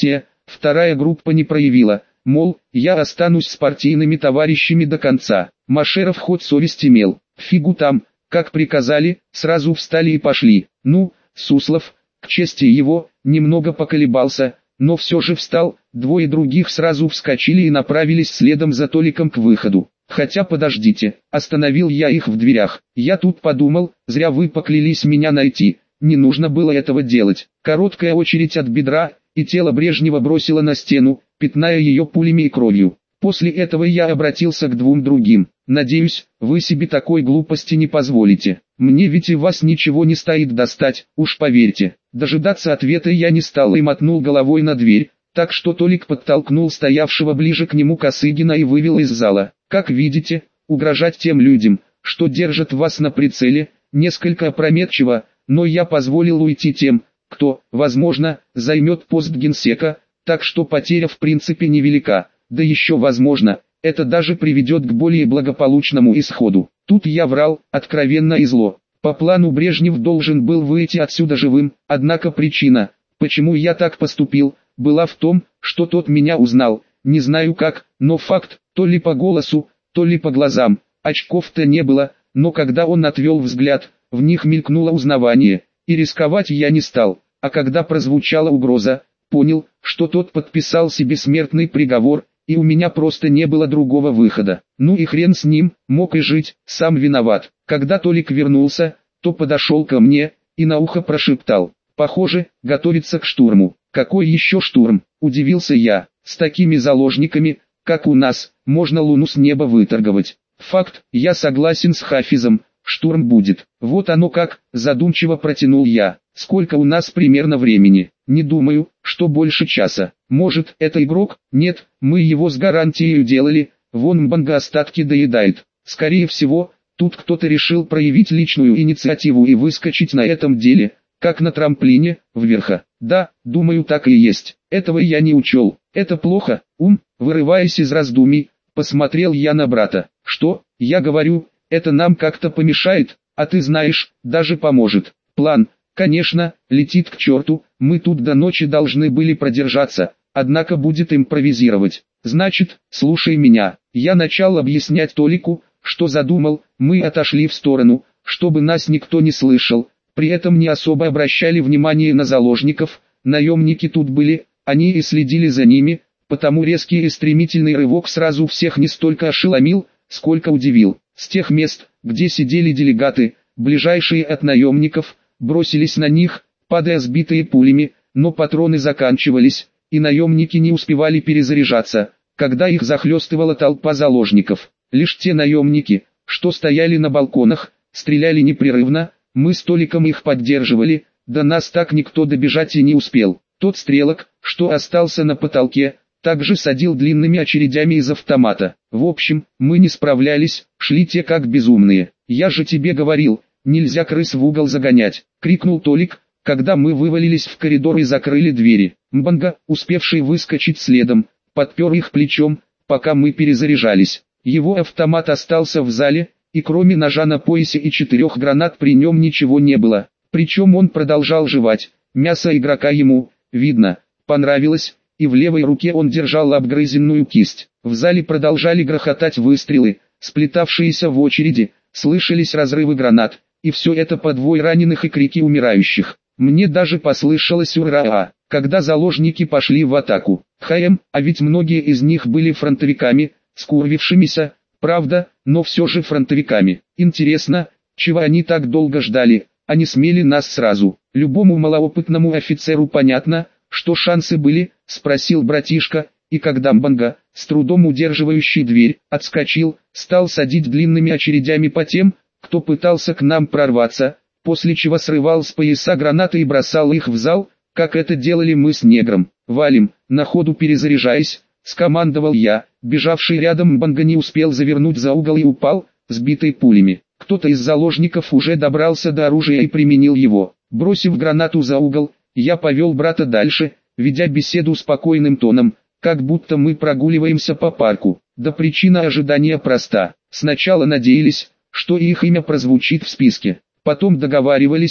вторая группа не проявила, мол, я останусь с партийными товарищами до конца. Машеров хоть совесть имел, фигу там, как приказали, сразу встали и пошли. Ну, Суслов, к чести его, немного поколебался, но все же встал, двое других сразу вскочили и направились следом за Толиком к выходу. Хотя подождите, остановил я их в дверях. Я тут подумал, зря вы поклялись меня найти, не нужно было этого делать. Короткая очередь от бедра, и тело Брежнева бросило на стену, пятная ее пулями и кровью. После этого я обратился к двум другим. Надеюсь, вы себе такой глупости не позволите. Мне ведь и вас ничего не стоит достать, уж поверьте. Дожидаться ответа я не стал и мотнул головой на дверь, так что Толик подтолкнул стоявшего ближе к нему Косыгина и вывел из зала. Как видите, угрожать тем людям, что держат вас на прицеле, несколько опрометчиво, но я позволил уйти тем, кто, возможно, займет пост генсека, так что потеря в принципе невелика, да еще возможно, это даже приведет к более благополучному исходу. Тут я врал, откровенно и зло. По плану Брежнев должен был выйти отсюда живым, однако причина, почему я так поступил, была в том, что тот меня узнал, не знаю как, но факт, то ли по голосу, то ли по глазам, очков-то не было, но когда он отвел взгляд, в них мелькнуло узнавание, и рисковать я не стал, а когда прозвучала угроза, понял, что тот подписал себе смертный приговор, и у меня просто не было другого выхода. Ну и хрен с ним, мог и жить, сам виноват. Когда Толик вернулся, то подошел ко мне, и на ухо прошептал: «Похоже, готовится к штурму». «Какой еще штурм?» – удивился я. «С такими заложниками, как у нас, можно луну с неба выторговать». «Факт, я согласен с Хафизом, штурм будет». «Вот оно как», – задумчиво протянул я. «Сколько у нас примерно времени?» «Не думаю, что больше часа». «Может, это игрок?» «Нет, мы его с гарантией делали, вон Мбанга остатки доедает». «Скорее всего, тут кто-то решил проявить личную инициативу и выскочить на этом деле, как на трамплине, вверх». «Да, думаю, так и есть. Этого я не учел. Это плохо, ум?» Вырываясь из раздумий, посмотрел я на брата. «Что?» «Я говорю, это нам как-то помешает, а ты знаешь, даже поможет. План, конечно, летит к черту, мы тут до ночи должны были продержаться, однако будет импровизировать. Значит, слушай меня». Я начал объяснять Толику, что задумал, мы отошли в сторону, чтобы нас никто не слышал, при этом не особо обращали внимание на заложников, наемники тут были, они и следили за ними, потому резкий и стремительный рывок сразу всех не столько ошеломил, сколько удивил. С тех мест, где сидели делегаты, ближайшие от наемников, бросились на них, падая сбитые пулями, но патроны заканчивались, и наемники не успевали перезаряжаться, когда их захлестывала толпа заложников. Лишь те наемники, что стояли на балконах, стреляли непрерывно, мы с Толиком их поддерживали, до нас так никто добежать и не успел. Тот стрелок, что остался на потолке, также садил длинными очередями из автомата. В общем, мы не справлялись, шли те как безумные. «Я же тебе говорил, нельзя крыс в угол загонять», — крикнул Толик, когда мы вывалились в коридор и закрыли двери. Мбанга, успевший выскочить следом, подпер их плечом, пока мы перезаряжались. Его автомат остался в зале, и кроме ножа на поясе и четырех гранат при нем ничего не было. Причем он продолжал жевать, мясо игрока ему, видно, понравилось, и в левой руке он держал обгрызенную кисть. В зале продолжали грохотать выстрелы, сплетавшиеся в очереди, слышались разрывы гранат, и все это под вой раненых и крики умирающих. Мне даже послышалось «Ура!», когда заложники пошли в атаку. ХМ, а ведь многие из них были фронтовиками, скурвившимися, правда, но все же фронтовиками. Интересно, чего они так долго ждали, они смели нас сразу. Любому малоопытному офицеру понятно, что шансы были, спросил братишка, и когда Мбанга, с трудом удерживающий дверь, отскочил, стал садить длинными очередями по тем, кто пытался к нам прорваться, после чего срывал с пояса гранаты и бросал их в зал, как это делали мы с негром. «Валим», на ходу перезаряжаясь, скомандовал я. Бежавший рядом Мбанга не успел завернуть за угол и упал, сбитый пулями. Кто-то из заложников уже добрался до оружия и применил его. Бросив гранату за угол, я повел брата дальше, ведя беседу спокойным тоном, как будто мы прогуливаемся по парку. Да причина ожидания проста. Сначала надеялись, что их имя прозвучит в списке. Потом договаривались,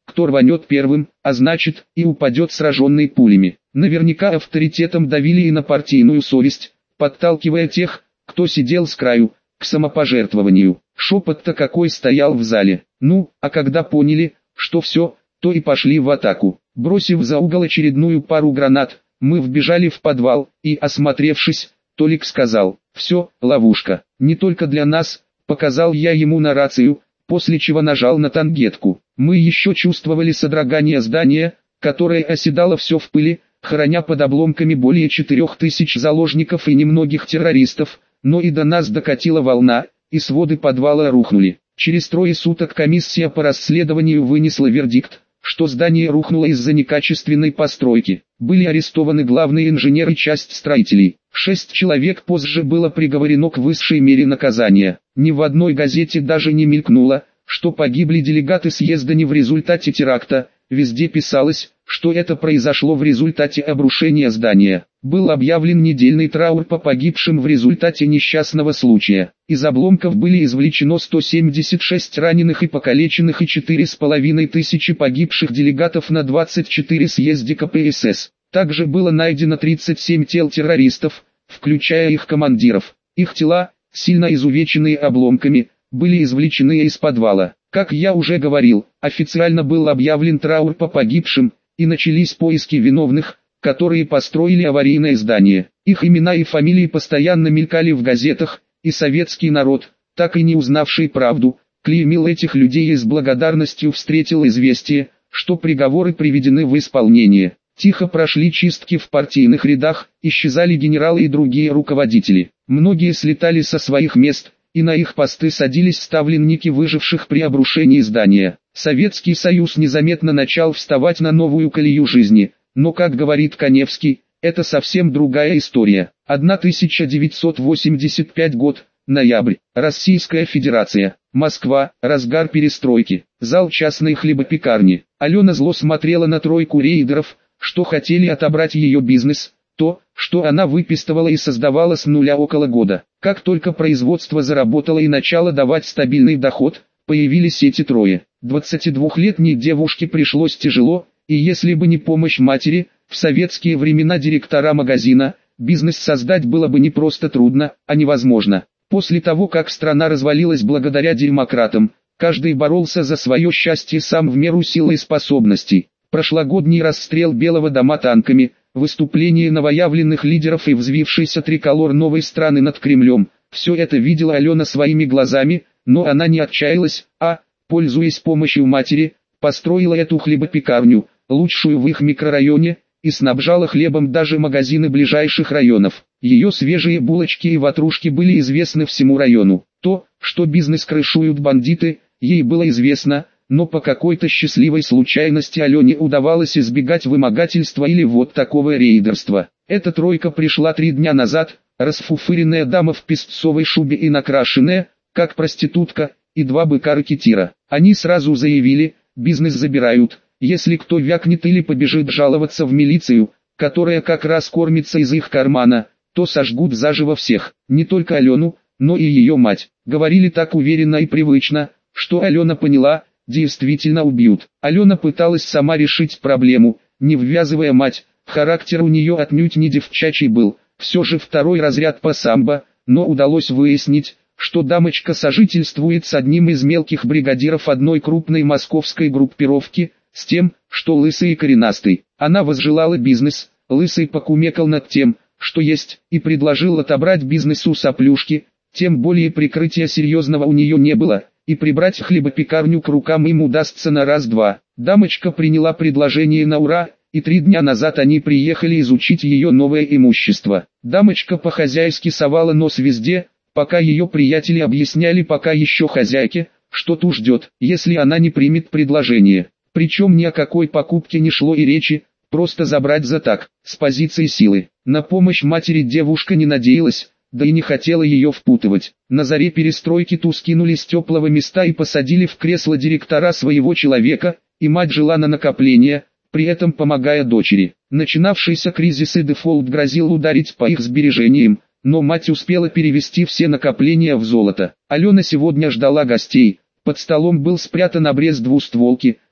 кто рванет первым, а значит, и упадет сраженный пулями. Наверняка авторитетом давили и на партийную совесть, подталкивая тех, кто сидел с краю, к самопожертвованию. Шепот-то какой стоял в зале. Ну, а когда поняли, что все, то и пошли в атаку. Бросив за угол очередную пару гранат, мы вбежали в подвал, и, осмотревшись, Толик сказал: «Все, ловушка, не только для нас», показал я ему на рацию, после чего нажал на тангетку. Мы еще чувствовали содрогание здания, которое оседало все в пыли, храня под обломками более четырех тысяч заложников и немногих террористов, но и до нас докатила волна, и своды подвала рухнули. Через трое суток комиссия по расследованию вынесла вердикт, что здание рухнуло из-за некачественной постройки. Были арестованы главный инженер и часть строителей. Шесть человек позже было приговорено к высшей мере наказания. Ни в одной газете даже не мелькнуло, что погибли делегаты съезда не в результате теракта, везде писалось, что это произошло в результате обрушения здания. Был объявлен недельный траур по погибшим в результате несчастного случая. Из обломков были извлечено сто семьдесят шесть раненых и покалеченных и четыре с половиной тысячи погибших делегатов на двадцать четыре съезде ка пэ эс эс. Также было найдено тридцать семь тел террористов, включая их командиров. Их тела, сильно изувеченные обломками, были извлечены из подвала. Как я уже говорил, официально был объявлен траур по погибшим, и начались поиски виновных, которые построили аварийное здание. Их имена и фамилии постоянно мелькали в газетах, и советский народ, так и не узнавший правду, клеймил этих людей и с благодарностью встретил известие, что приговоры приведены в исполнение. Тихо прошли чистки в партийных рядах, исчезали генералы и другие руководители. Многие слетали со своих мест, и на их посты садились ставленники выживших при обрушении здания. Советский Союз незаметно начал вставать на новую колею жизни, но, как говорит Каневский, это совсем другая история. тысяча девятьсот восемьдесят пятый год, ноябрь, Российская Федерация, Москва, разгар перестройки, зал частной хлебопекарни. Алена зло смотрела на тройку рейдеров, что хотели отобрать ее бизнес, то, что она выписывала и создавала с нуля около года. Как только производство заработало и начало давать стабильный доход, появились эти трое. двадцатидвухлетней девушке пришлось тяжело, и если бы не помощь матери, в советские времена директора магазина, бизнес создать было бы не просто трудно, а невозможно. После того, как страна развалилась благодаря демократам, каждый боролся за свое счастье сам в меру сил и способностей. Прошлогодний расстрел Белого дома танками, выступление новоявленных лидеров и взвившийся триколор новой страны над Кремлем – все это видела Алена своими глазами, но она не отчаялась, а, пользуясь помощью матери, построила эту хлебопекарню, лучшую в их микрорайоне, и снабжала хлебом даже магазины ближайших районов. Ее свежие булочки и ватрушки были известны всему району. То, что бизнес крышуют бандиты, ей было известно, но по какой-то счастливой случайности Алене удавалось избегать вымогательства или вот такого рейдерства. Эта тройка пришла три дня назад, расфуфыренная дама в песцовой шубе и накрашенная, как проститутка, и два быка-ракетира. Они сразу заявили: бизнес забирают, если кто вякнет или побежит жаловаться в милицию, которая как раз кормится из их кармана, то сожгут заживо всех, не только Алену, но и ее мать. Говорили так уверенно и привычно, что Алена поняла, действительно убьют. Алена пыталась сама решить проблему, не ввязывая мать, характер у нее отнюдь не девчачий был, все же второй разряд по самбо, но удалось выяснить, что дамочка сожительствует с одним из мелких бригадиров одной крупной московской группировки, с тем, что лысый и коренастый. Она возжелала бизнес, лысый покумекал над тем, что есть, и предложил отобрать бизнес у соплюшки, тем более прикрытия серьезного у нее не было, и прибрать хлебопекарню к рукам им удастся на раз-два. Дамочка приняла предложение на ура, и три дня назад они приехали изучить ее новое имущество. Дамочка по-хозяйски совала нос везде, пока ее приятели объясняли пока еще хозяйке, что ту ждет, если она не примет предложение. Причем ни о какой покупке не шло и речи, просто забрать за так, с позиции силы. На помощь матери девушка не надеялась, да и не хотела ее впутывать. На заре перестройки ту скинули с теплого места и посадили в кресло директора своего человека, и мать жила на накопление, при этом помогая дочери. Начинавшийся кризис и дефолт грозил ударить по их сбережениям, но мать успела перевести все накопления в золото. Алена сегодня ждала гостей, под столом был спрятан обрез двустволки,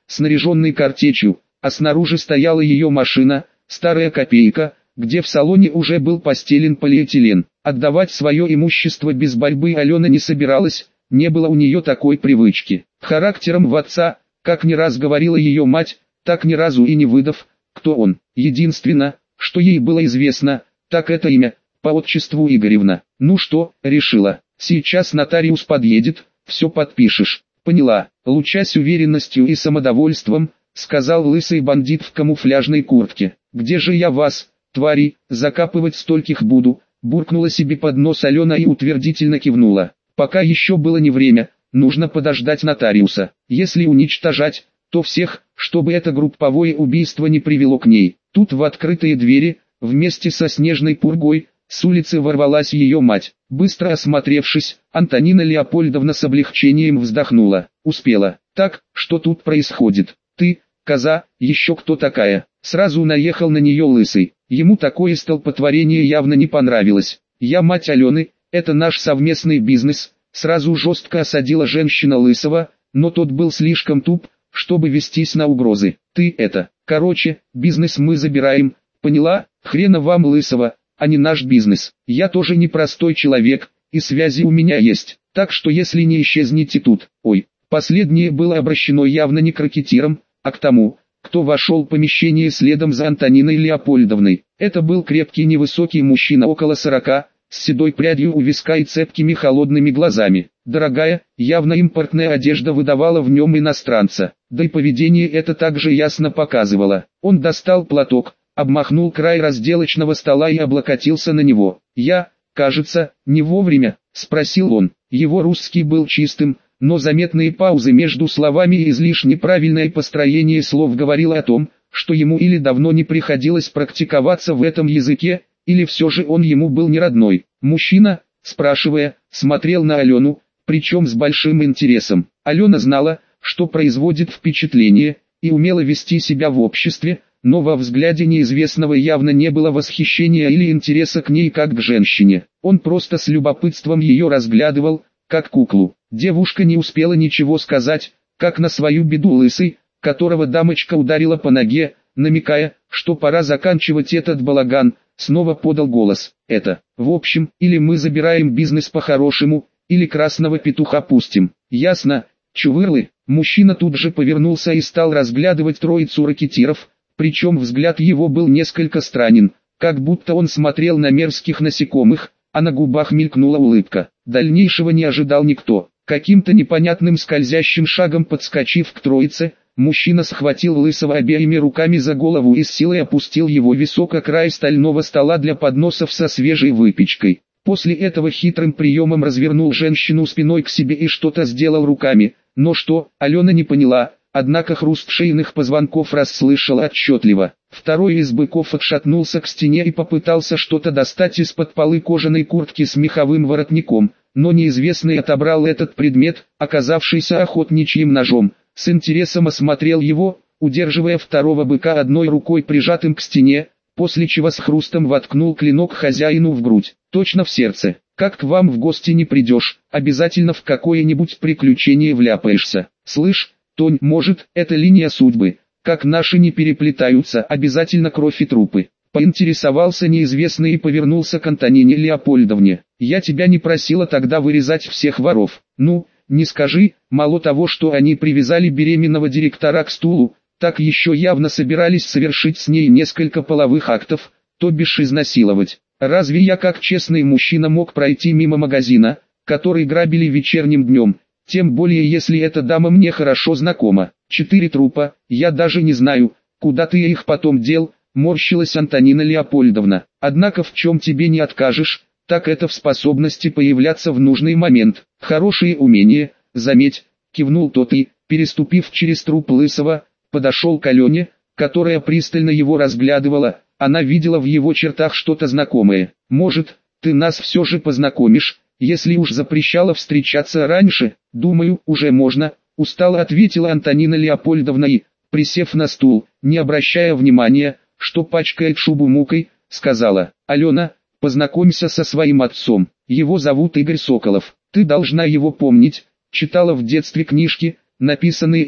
снаряженный картечью, а снаружи стояла ее машина, старая копейка, где в салоне уже был постелен полиэтилен. Отдавать свое имущество без борьбы Алена не собиралась, не было у нее такой привычки. Характером в отца, как не раз говорила ее мать, так ни разу и не выдав, кто он. Единственное, что ей было известно, так это имя, по отчеству Игоревна. Ну что, решила, сейчас нотариус подъедет, все подпишешь. Поняла, лучась уверенностью и самодовольством, сказал лысый бандит в камуфляжной куртке. Где же я вас, твари, закапывать стольких буду, буркнула себе под нос Алена и утвердительно кивнула. Пока еще было не время, нужно подождать нотариуса. Если уничтожать, то всех, чтобы это групповое убийство не привело к ней. Тут в открытые двери, вместе со снежной пургой, с улицы ворвалась ее мать. Быстро осмотревшись, Антонина Леопольдовна с облегчением вздохнула. Успела. Так, что тут происходит? Ты, коза, еще кто такая? Сразу наехал на нее лысый. Ему такое столпотворение явно не понравилось. Я мать Алены, это наш совместный бизнес. Сразу жестко осадила женщина лысого, но тот был слишком туп, чтобы вестись на угрозы. Ты это, короче, бизнес мы забираем, поняла? Хрена вам лысого, а не наш бизнес. Я тоже непростой человек, и связи у меня есть, так что если не исчезните тут. Ой, последнее было обращено явно не к ракетирам, а к тому, кто вошел в помещение следом за Антониной Леопольдовной. Это был крепкий невысокий мужчина около сорока, с седой прядью у виска и цепкими холодными глазами. Дорогая, явно импортная одежда выдавала в нем иностранца, да и поведение это также ясно показывало. Он достал платок, обмахнул край разделочного стола и облокотился на него. «Я, кажется, не вовремя?» – спросил он. Его русский был чистым, но заметные паузы между словами и излишне правильное построение слов говорило о том, что ему или давно не приходилось практиковаться в этом языке, или все же он ему был не родной. Мужчина, спрашивая, смотрел на Алену, причем с большим интересом. Алена знала, что производит впечатление, и умела вести себя в обществе, но во взгляде неизвестного явно не было восхищения или интереса к ней как к женщине. Он просто с любопытством ее разглядывал, как куклу. Девушка не успела ничего сказать, как на свою беду лысый, которого дамочка ударила по ноге, намекая, что пора заканчивать этот балаган, снова подал голос. Это, в общем, или мы забираем бизнес по-хорошему, или красного петуха пустим. Ясно, чувырлы. Мужчина тут же повернулся и стал разглядывать троицу ракетиров, причем взгляд его был несколько странен, как будто он смотрел на мерзких насекомых, а на губах мелькнула улыбка. Дальнейшего не ожидал никто. Каким-то непонятным скользящим шагом подскочив к троице, мужчина схватил лысого обеими руками за голову и с силой опустил его висок о край стального стола для подносов со свежей выпечкой. После этого хитрым приемом развернул женщину спиной к себе и что-то сделал руками, но что, Алена не поняла, однако хруст шейных позвонков расслышала отчетливо. Второй из быков отшатнулся к стене и попытался что-то достать из-под полы кожаной куртки с меховым воротником, но неизвестный отобрал этот предмет, оказавшийся охотничьим ножом, с интересом осмотрел его, удерживая второго быка одной рукой прижатым к стене, после чего с хрустом воткнул клинок хозяину в грудь, точно в сердце. Как к вам в гости не придешь, обязательно в какое-нибудь приключение вляпаешься. Слышь, Тонь, может, это линия судьбы, как наши не переплетаются, обязательно кровь и трупы. Поинтересовался неизвестный и повернулся к Антонине Леопольдовне. Я тебя не просила тогда вырезать всех воров. Ну, не скажи, мало того, что они привязали беременного директора к стулу, так еще явно собирались совершить с ней несколько половых актов, то бишь изнасиловать. Разве я как честный мужчина мог пройти мимо магазина, который грабили вечерним днем, тем более если эта дама мне хорошо знакома. Четыре трупа, я даже не знаю, куда ты их потом дел, морщилась Антонина Леопольдовна. Однако в чем тебе не откажешь, так это в способности появляться в нужный момент. Хорошее умение, заметь, кивнул тот и, переступив через труп лысого, подошел к Алене, которая пристально его разглядывала. Она видела в его чертах что-то знакомое. Может, ты нас все же познакомишь, если уж запрещала встречаться раньше? Думаю, уже можно, устало ответила Антонина Леопольдовна и, присев на стул, не обращая внимания, что пачкает шубу мукой, сказала: Алена, познакомься со своим отцом, его зовут Игорь Соколов, ты должна его помнить, читала в детстве книжки, написанные им,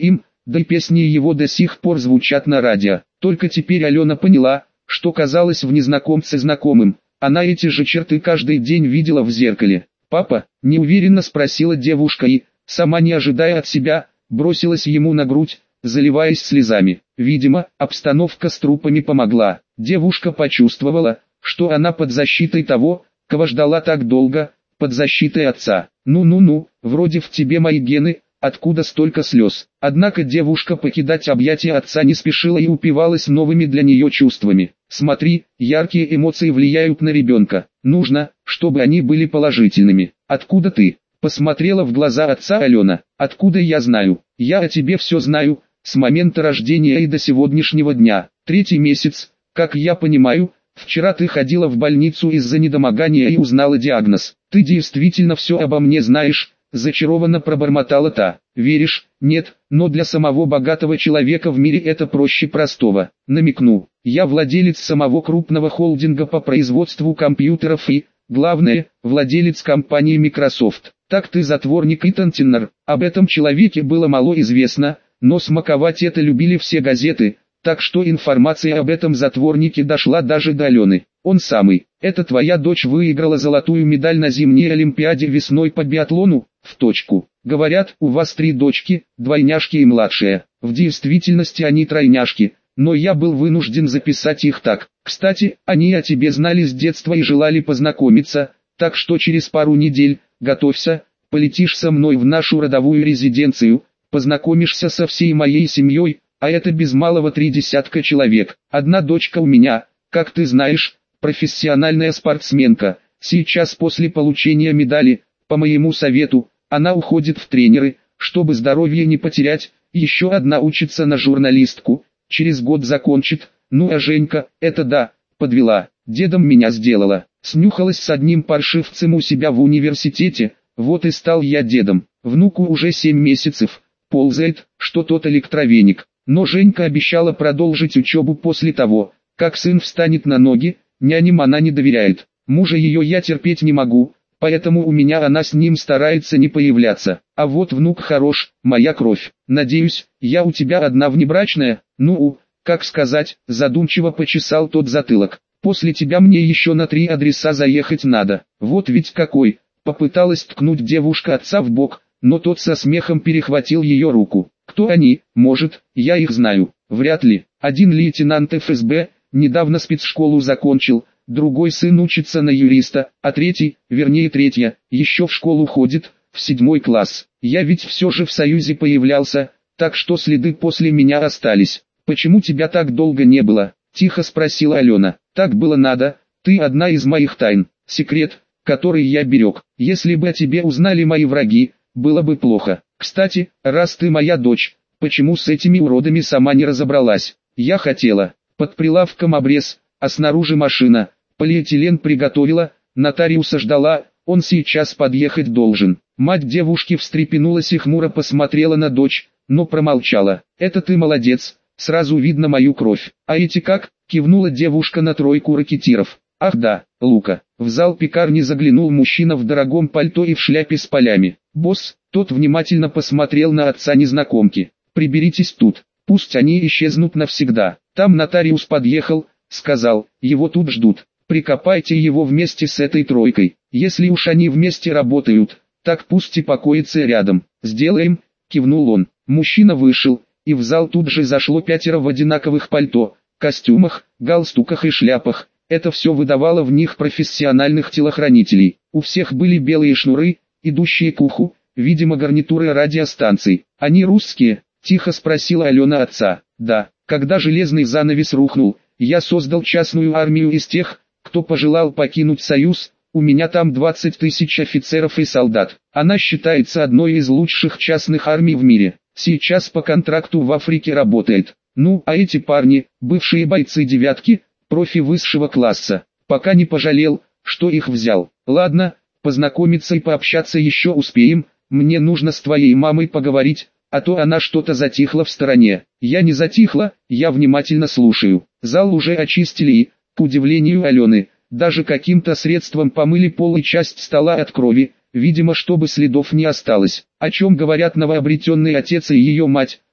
да и песни его до сих пор звучат на радио. Только теперь Алена поняла, что казалось в незнакомце знакомым. Она эти же черты каждый день видела в зеркале. «Папа?» – неуверенно спросила девушка и, сама не ожидая от себя, бросилась ему на грудь, заливаясь слезами. Видимо, обстановка с трупами помогла. Девушка почувствовала, что она под защитой того, кого ждала так долго, под защитой отца. «Ну-ну-ну, вроде в тебе мои гены, откуда столько слез?» Однако девушка покидать объятия отца не спешила и упивалась новыми для нее чувствами. «Смотри, яркие эмоции влияют на ребенка. Нужно, чтобы они были положительными. Откуда ты?» Посмотрела в глаза отца Алена. «Откуда я знаю? Я о тебе все знаю, с момента рождения и до сегодняшнего дня. Третий месяц, как я понимаю, вчера ты ходила в больницу из-за недомогания и узнала диагноз. Ты действительно все обо мне знаешь?» Зачарованно пробормотала та. «Веришь? Нет, но для самого богатого человека в мире это проще простого. Намекну, я владелец самого крупного холдинга по производству компьютеров и, главное, владелец компании Microsoft. Так ты затворник Итан Тиннер». Об этом человеке было мало известно, но смаковать это любили все газеты, так что информация об этом затворнике дошла даже до Алены. «Он самый. Это твоя дочь выиграла золотую медаль на зимней олимпиаде весной по биатлону?» «В точку. Говорят, у вас три дочки, двойняшки и младшая. В действительности они тройняшки, но я был вынужден записать их так. Кстати, они о тебе знали с детства и желали познакомиться, так что через пару недель, готовься, полетишь со мной в нашу родовую резиденцию, познакомишься со всей моей семьей, а это без малого три десятка человек. Одна дочка у меня, как ты знаешь, профессиональная спортсменка. Сейчас после получения медали, по моему совету, она уходит в тренеры, чтобы здоровье не потерять. Еще одна учится на журналистку, через год закончит. Ну а Женька, это да, подвела, дедом меня сделала. Снюхалась с одним паршивцем у себя в университете, вот и стал я дедом. Внуку уже семь месяцев, ползает, что тот электровеник. Но Женька обещала продолжить учебу после того, как сын встанет на ноги. Няням она не доверяет. Мужа ее я терпеть не могу, поэтому у меня она с ним старается не появляться. А вот внук хорош, моя кровь. Надеюсь, я у тебя одна внебрачная? Ну, как сказать, задумчиво почесал тот затылок. После тебя мне еще на три адреса заехать надо. Вот ведь какой. Попыталась ткнуть девушка отца в бок, но тот со смехом перехватил ее руку. Кто они? Может, я их знаю. Вряд ли. Один лейтенант эф эс бэ, недавно спецшколу закончил, другой сын учится на юриста, а третий, вернее третья, еще в школу ходит, в седьмой класс. Я ведь все же в Союзе появлялся, так что следы после меня остались. Почему тебя так долго не было? Тихо спросила Алена. Так было надо, ты одна из моих тайн, секрет, который я берег. Если бы о тебе узнали мои враги, было бы плохо. Кстати, раз ты моя дочь, почему с этими уродами сама не разобралась? Я хотела. Под прилавком обрез, а снаружи машина. Полиэтилен приготовила, нотариуса ждала, он сейчас подъехать должен. Мать девушки встрепенулась и хмуро посмотрела на дочь, но промолчала. «Это ты молодец, сразу видно мою кровь. А эти как?» — кивнула девушка на тройку ракетиров. «Ах да, Лука». В зал пекарни заглянул мужчина в дорогом пальто и в шляпе с полями. «Босс», тот внимательно посмотрел на отца незнакомки. «Приберитесь тут, пусть они исчезнут навсегда». Там нотариус подъехал, сказал, его тут ждут. Прикопайте его вместе с этой тройкой. Если уж они вместе работают, так пусть и покоится рядом. Сделаем, кивнул он. Мужчина вышел, и в зал тут же зашло пятеро в одинаковых пальто, костюмах, галстуках и шляпах. Это все выдавало в них профессиональных телохранителей. У всех были белые шнуры, идущие к уху, видимо гарнитуры радиостанций. «Они русские?» – тихо спросила Алена отца. «Да». Когда железный занавес рухнул, я создал частную армию из тех, кто пожелал покинуть Союз. У меня там двадцать тысяч офицеров и солдат. Она считается одной из лучших частных армий в мире. Сейчас по контракту в Африке работает. Ну, а эти парни, бывшие бойцы девятки, профи высшего класса. Пока не пожалел, что их взял. Ладно, познакомиться и пообщаться еще успеем. Мне нужно с твоей мамой поговорить, а то она что-то затихла в стороне. Я не затихла, я внимательно слушаю. Зал уже очистили и, к удивлению Алены, даже каким-то средством помыли пол и часть стола от крови, видимо, чтобы следов не осталось. О чем говорят новообретенный отец и ее мать,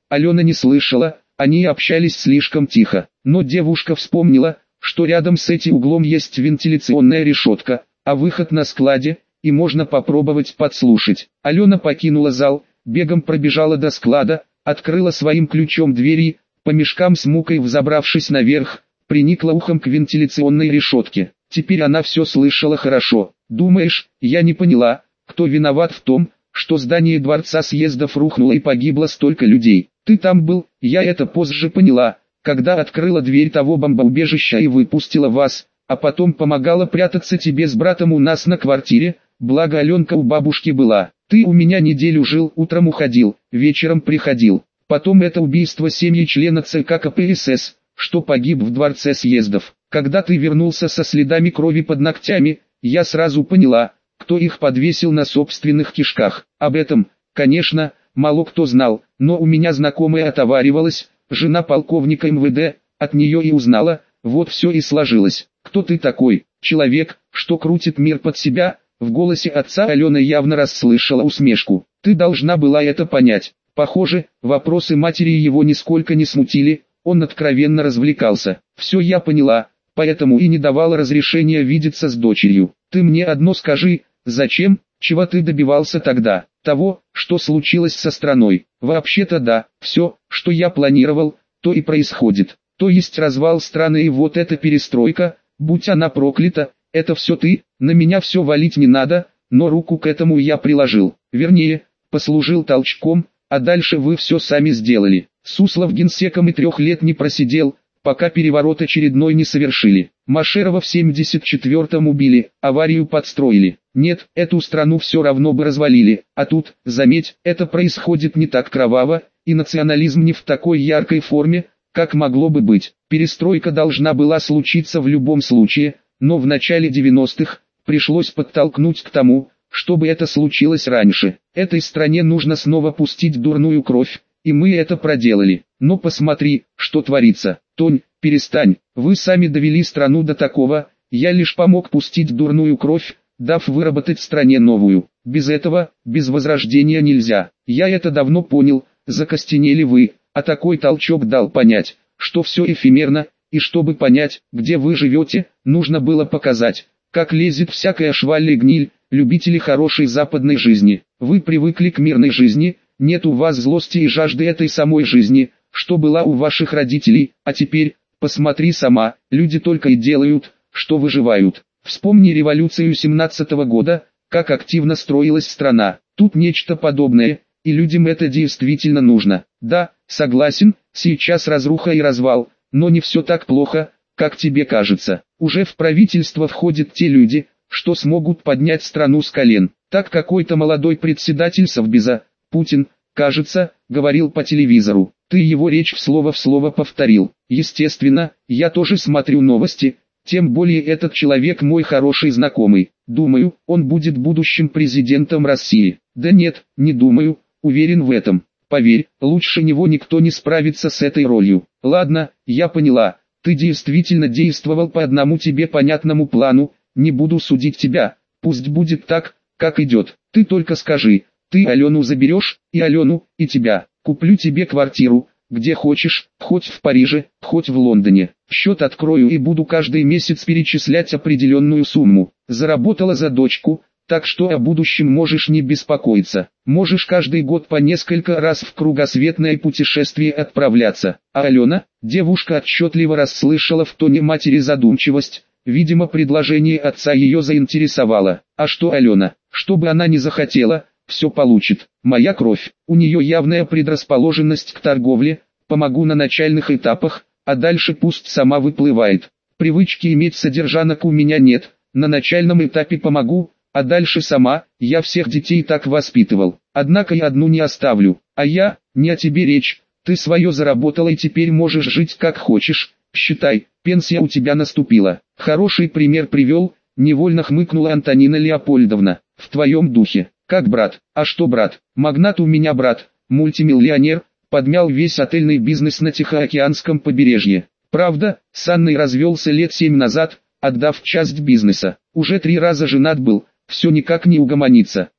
Алена не слышала, они общались слишком тихо. Но девушка вспомнила, что рядом с этим углом есть вентиляционная решетка, а выход на складе, и можно попробовать подслушать. Алена покинула зал, бегом пробежала до склада, открыла своим ключом двери, по мешкам с мукой взобравшись наверх, приникла ухом к вентиляционной решетке. Теперь она все слышала хорошо. «Думаешь, я не поняла, кто виноват в том, что здание дворца съездов рухнуло и погибло столько людей? Ты там был, я это позже поняла, когда открыла дверь того бомбоубежища и выпустила вас, а потом помогала прятаться тебе с братом у нас на квартире, благо Аленка у бабушки была. Ты у меня неделю жил, утром уходил, вечером приходил. Потом это убийство семьи члена ЦК КПСС, что погиб в дворце съездов. Когда ты вернулся со следами крови под ногтями, я сразу поняла, кто их подвесил на собственных кишках. Об этом, конечно, мало кто знал, но у меня знакомая отоваривалась, жена полковника эм вэ дэ, от нее и узнала, вот все и сложилось. Кто ты такой? Человек, что крутит мир под себя? В голосе отца Алена явно расслышала усмешку. Ты должна была это понять. Похоже, вопросы матери его нисколько не смутили, он откровенно развлекался. Все я поняла, поэтому и не давала разрешения видеться с дочерью. Ты мне одно скажи, зачем, чего ты добивался тогда? Того, что случилось со страной. Вообще-то да, все, что я планировал, то и происходит. То есть развал страны и вот эта перестройка, будь она проклята, это все ты, на меня все валить не надо, но руку к этому я приложил. Вернее, послужил толчком, а дальше вы все сами сделали. Суслов генсеком и трех лет не просидел, пока переворот очередной не совершили. Машерова в семьдесят четвёртом убили, аварию подстроили. Нет, эту страну все равно бы развалили, а тут, заметь, это происходит не так кроваво, и национализм не в такой яркой форме, как могло бы быть. Перестройка должна была случиться в любом случае, но в начале девяностых пришлось подтолкнуть к тому, чтобы это случилось раньше. Этой стране нужно снова пустить дурную кровь, и мы это проделали. Но посмотри, что творится. Тонь, перестань, вы сами довели страну до такого, я лишь помог пустить дурную кровь, дав выработать стране новую. Без этого, без возрождения нельзя. Я это давно понял, закостенели вы, а такой толчок дал понять, что все эфемерно, и чтобы понять, где вы живете, нужно было показать, как лезет всякая шваль и гниль, любители хорошей западной жизни. Вы привыкли к мирной жизни, нет у вас злости и жажды этой самой жизни, что была у ваших родителей, а теперь, посмотри сама, люди только и делают, что выживают. Вспомни революцию семнадцатого года, как активно строилась страна. Тут нечто подобное, и людям это действительно нужно. Да, согласен, сейчас разруха и развал, но не все так плохо, как тебе кажется. Уже в правительство входят те люди, что смогут поднять страну с колен. Так какой-то молодой председатель Совбеза, Путин, кажется, говорил по телевизору. Ты его речь в слово в слово повторил. Естественно, я тоже смотрю новости, тем более этот человек мой хороший знакомый. Думаю, он будет будущим президентом России. Да нет, не думаю, уверен в этом. Поверь, лучше него никто не справится с этой ролью. Ладно, я поняла, ты действительно действовал по одному тебе понятному плану, не буду судить тебя, пусть будет так, как идет. Ты только скажи, ты Алену заберешь, и Алену, и тебя. Куплю тебе квартиру, где хочешь, хоть в Париже, хоть в Лондоне. Счет открою и буду каждый месяц перечислять определенную сумму. Заработала за дочку, так что о будущем можешь не беспокоиться. Можешь каждый год по несколько раз в кругосветное путешествие отправляться. А Алена, девушка отчетливо расслышала в тоне матери задумчивость. Видимо, предложение отца ее заинтересовало. А что Алена, что бы она ни захотела, все получит. Моя кровь, у нее явная предрасположенность к торговле, помогу на начальных этапах, а дальше пусть сама выплывает. Привычки иметь содержанок у меня нет, на начальном этапе помогу, а дальше сама, я всех детей так воспитывал. Однако я одну не оставлю, а я, не о тебе речь, ты свое заработала и теперь можешь жить как хочешь, считай, пенсия у тебя наступила. Хороший пример привел, невольно хмыкнула Антонина Леопольдовна, в твоем духе. Как брат? А что брат? Магнат у меня брат, мультимиллионер, подмял весь отельный бизнес на Тихоокеанском побережье. Правда, с Анной развелся лет семь назад, отдав часть бизнеса. Уже три раза женат был, все никак не угомонится.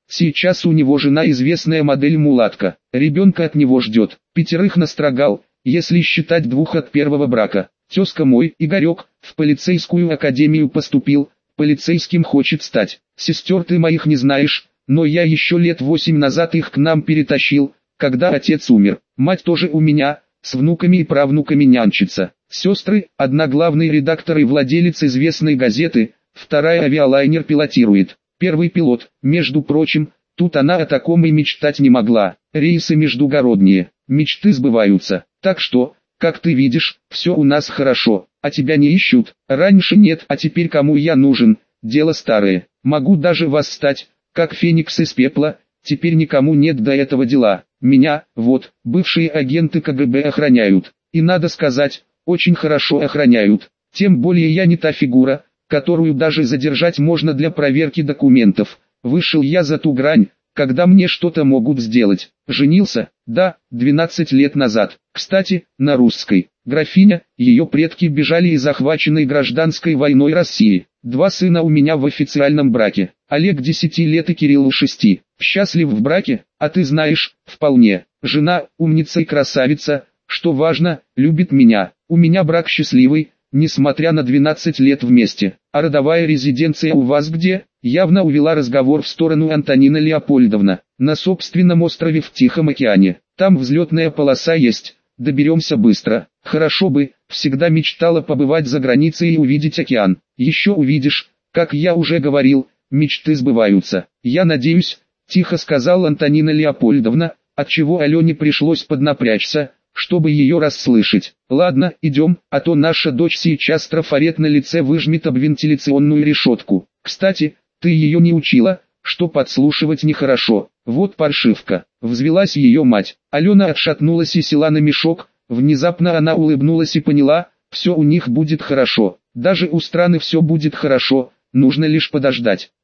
Сейчас у него жена известная модель мулатка. Ребенка от него ждет. Пятерых настрогал, если считать двух от первого брака. Тезка мой, Игорек, в полицейскую академию поступил, полицейским хочет стать. Сестер ты моих не знаешь, но я еще лет восемь назад их к нам перетащил, когда отец умер. Мать тоже у меня, с внуками и правнуками нянчится. Сестры, одна главный редактор и владелец известной газеты, вторая авиалайнер пилотирует. Первый пилот, между прочим, тут она о таком и мечтать не могла. Рейсы междугородние, мечты сбываются. Так что, как ты видишь, все у нас хорошо, а тебя не ищут. Раньше нет, а теперь кому я нужен, дело старое. Могу даже восстать, как феникс из пепла, теперь никому нет до этого дела. Меня, вот, бывшие агенты ка гэ бэ охраняют. И надо сказать, очень хорошо охраняют. Тем более я не та фигура, которую даже задержать можно для проверки документов. Вышел я за ту грань, когда мне что-то могут сделать. Женился, да, двенадцать лет назад. Кстати, на русской. Графиня, ее предки бежали из захваченной гражданской войной России. Два сына у меня в официальном браке. Олег десяти лет и Кириллу шести. Счастлив в браке, а ты знаешь, вполне. Жена, умница и красавица, что важно, любит меня. У меня брак счастливый, несмотря на двенадцать лет вместе. А родовая резиденция у вас где? Явно увела разговор в сторону Антонина Леопольдовна. На собственном острове в Тихом океане. Там взлетная полоса есть, доберемся быстро. Хорошо бы, всегда мечтала побывать за границей и увидеть океан. Еще увидишь, как я уже говорил, мечты сбываются. Я надеюсь, тихо сказала Антонина Леопольдовна, отчего Алене пришлось поднапрячься, чтобы ее расслышать. Ладно, идем, а то наша дочь сейчас трафарет на лице выжмет об вентиляционную решетку. Кстати, ты ее не учила, что подслушивать нехорошо. Вот паршивка. Взвелась ее мать. Алена отшатнулась и села на мешок. Внезапно она улыбнулась и поняла, все у них будет хорошо. Даже у страны все будет хорошо, нужно лишь подождать.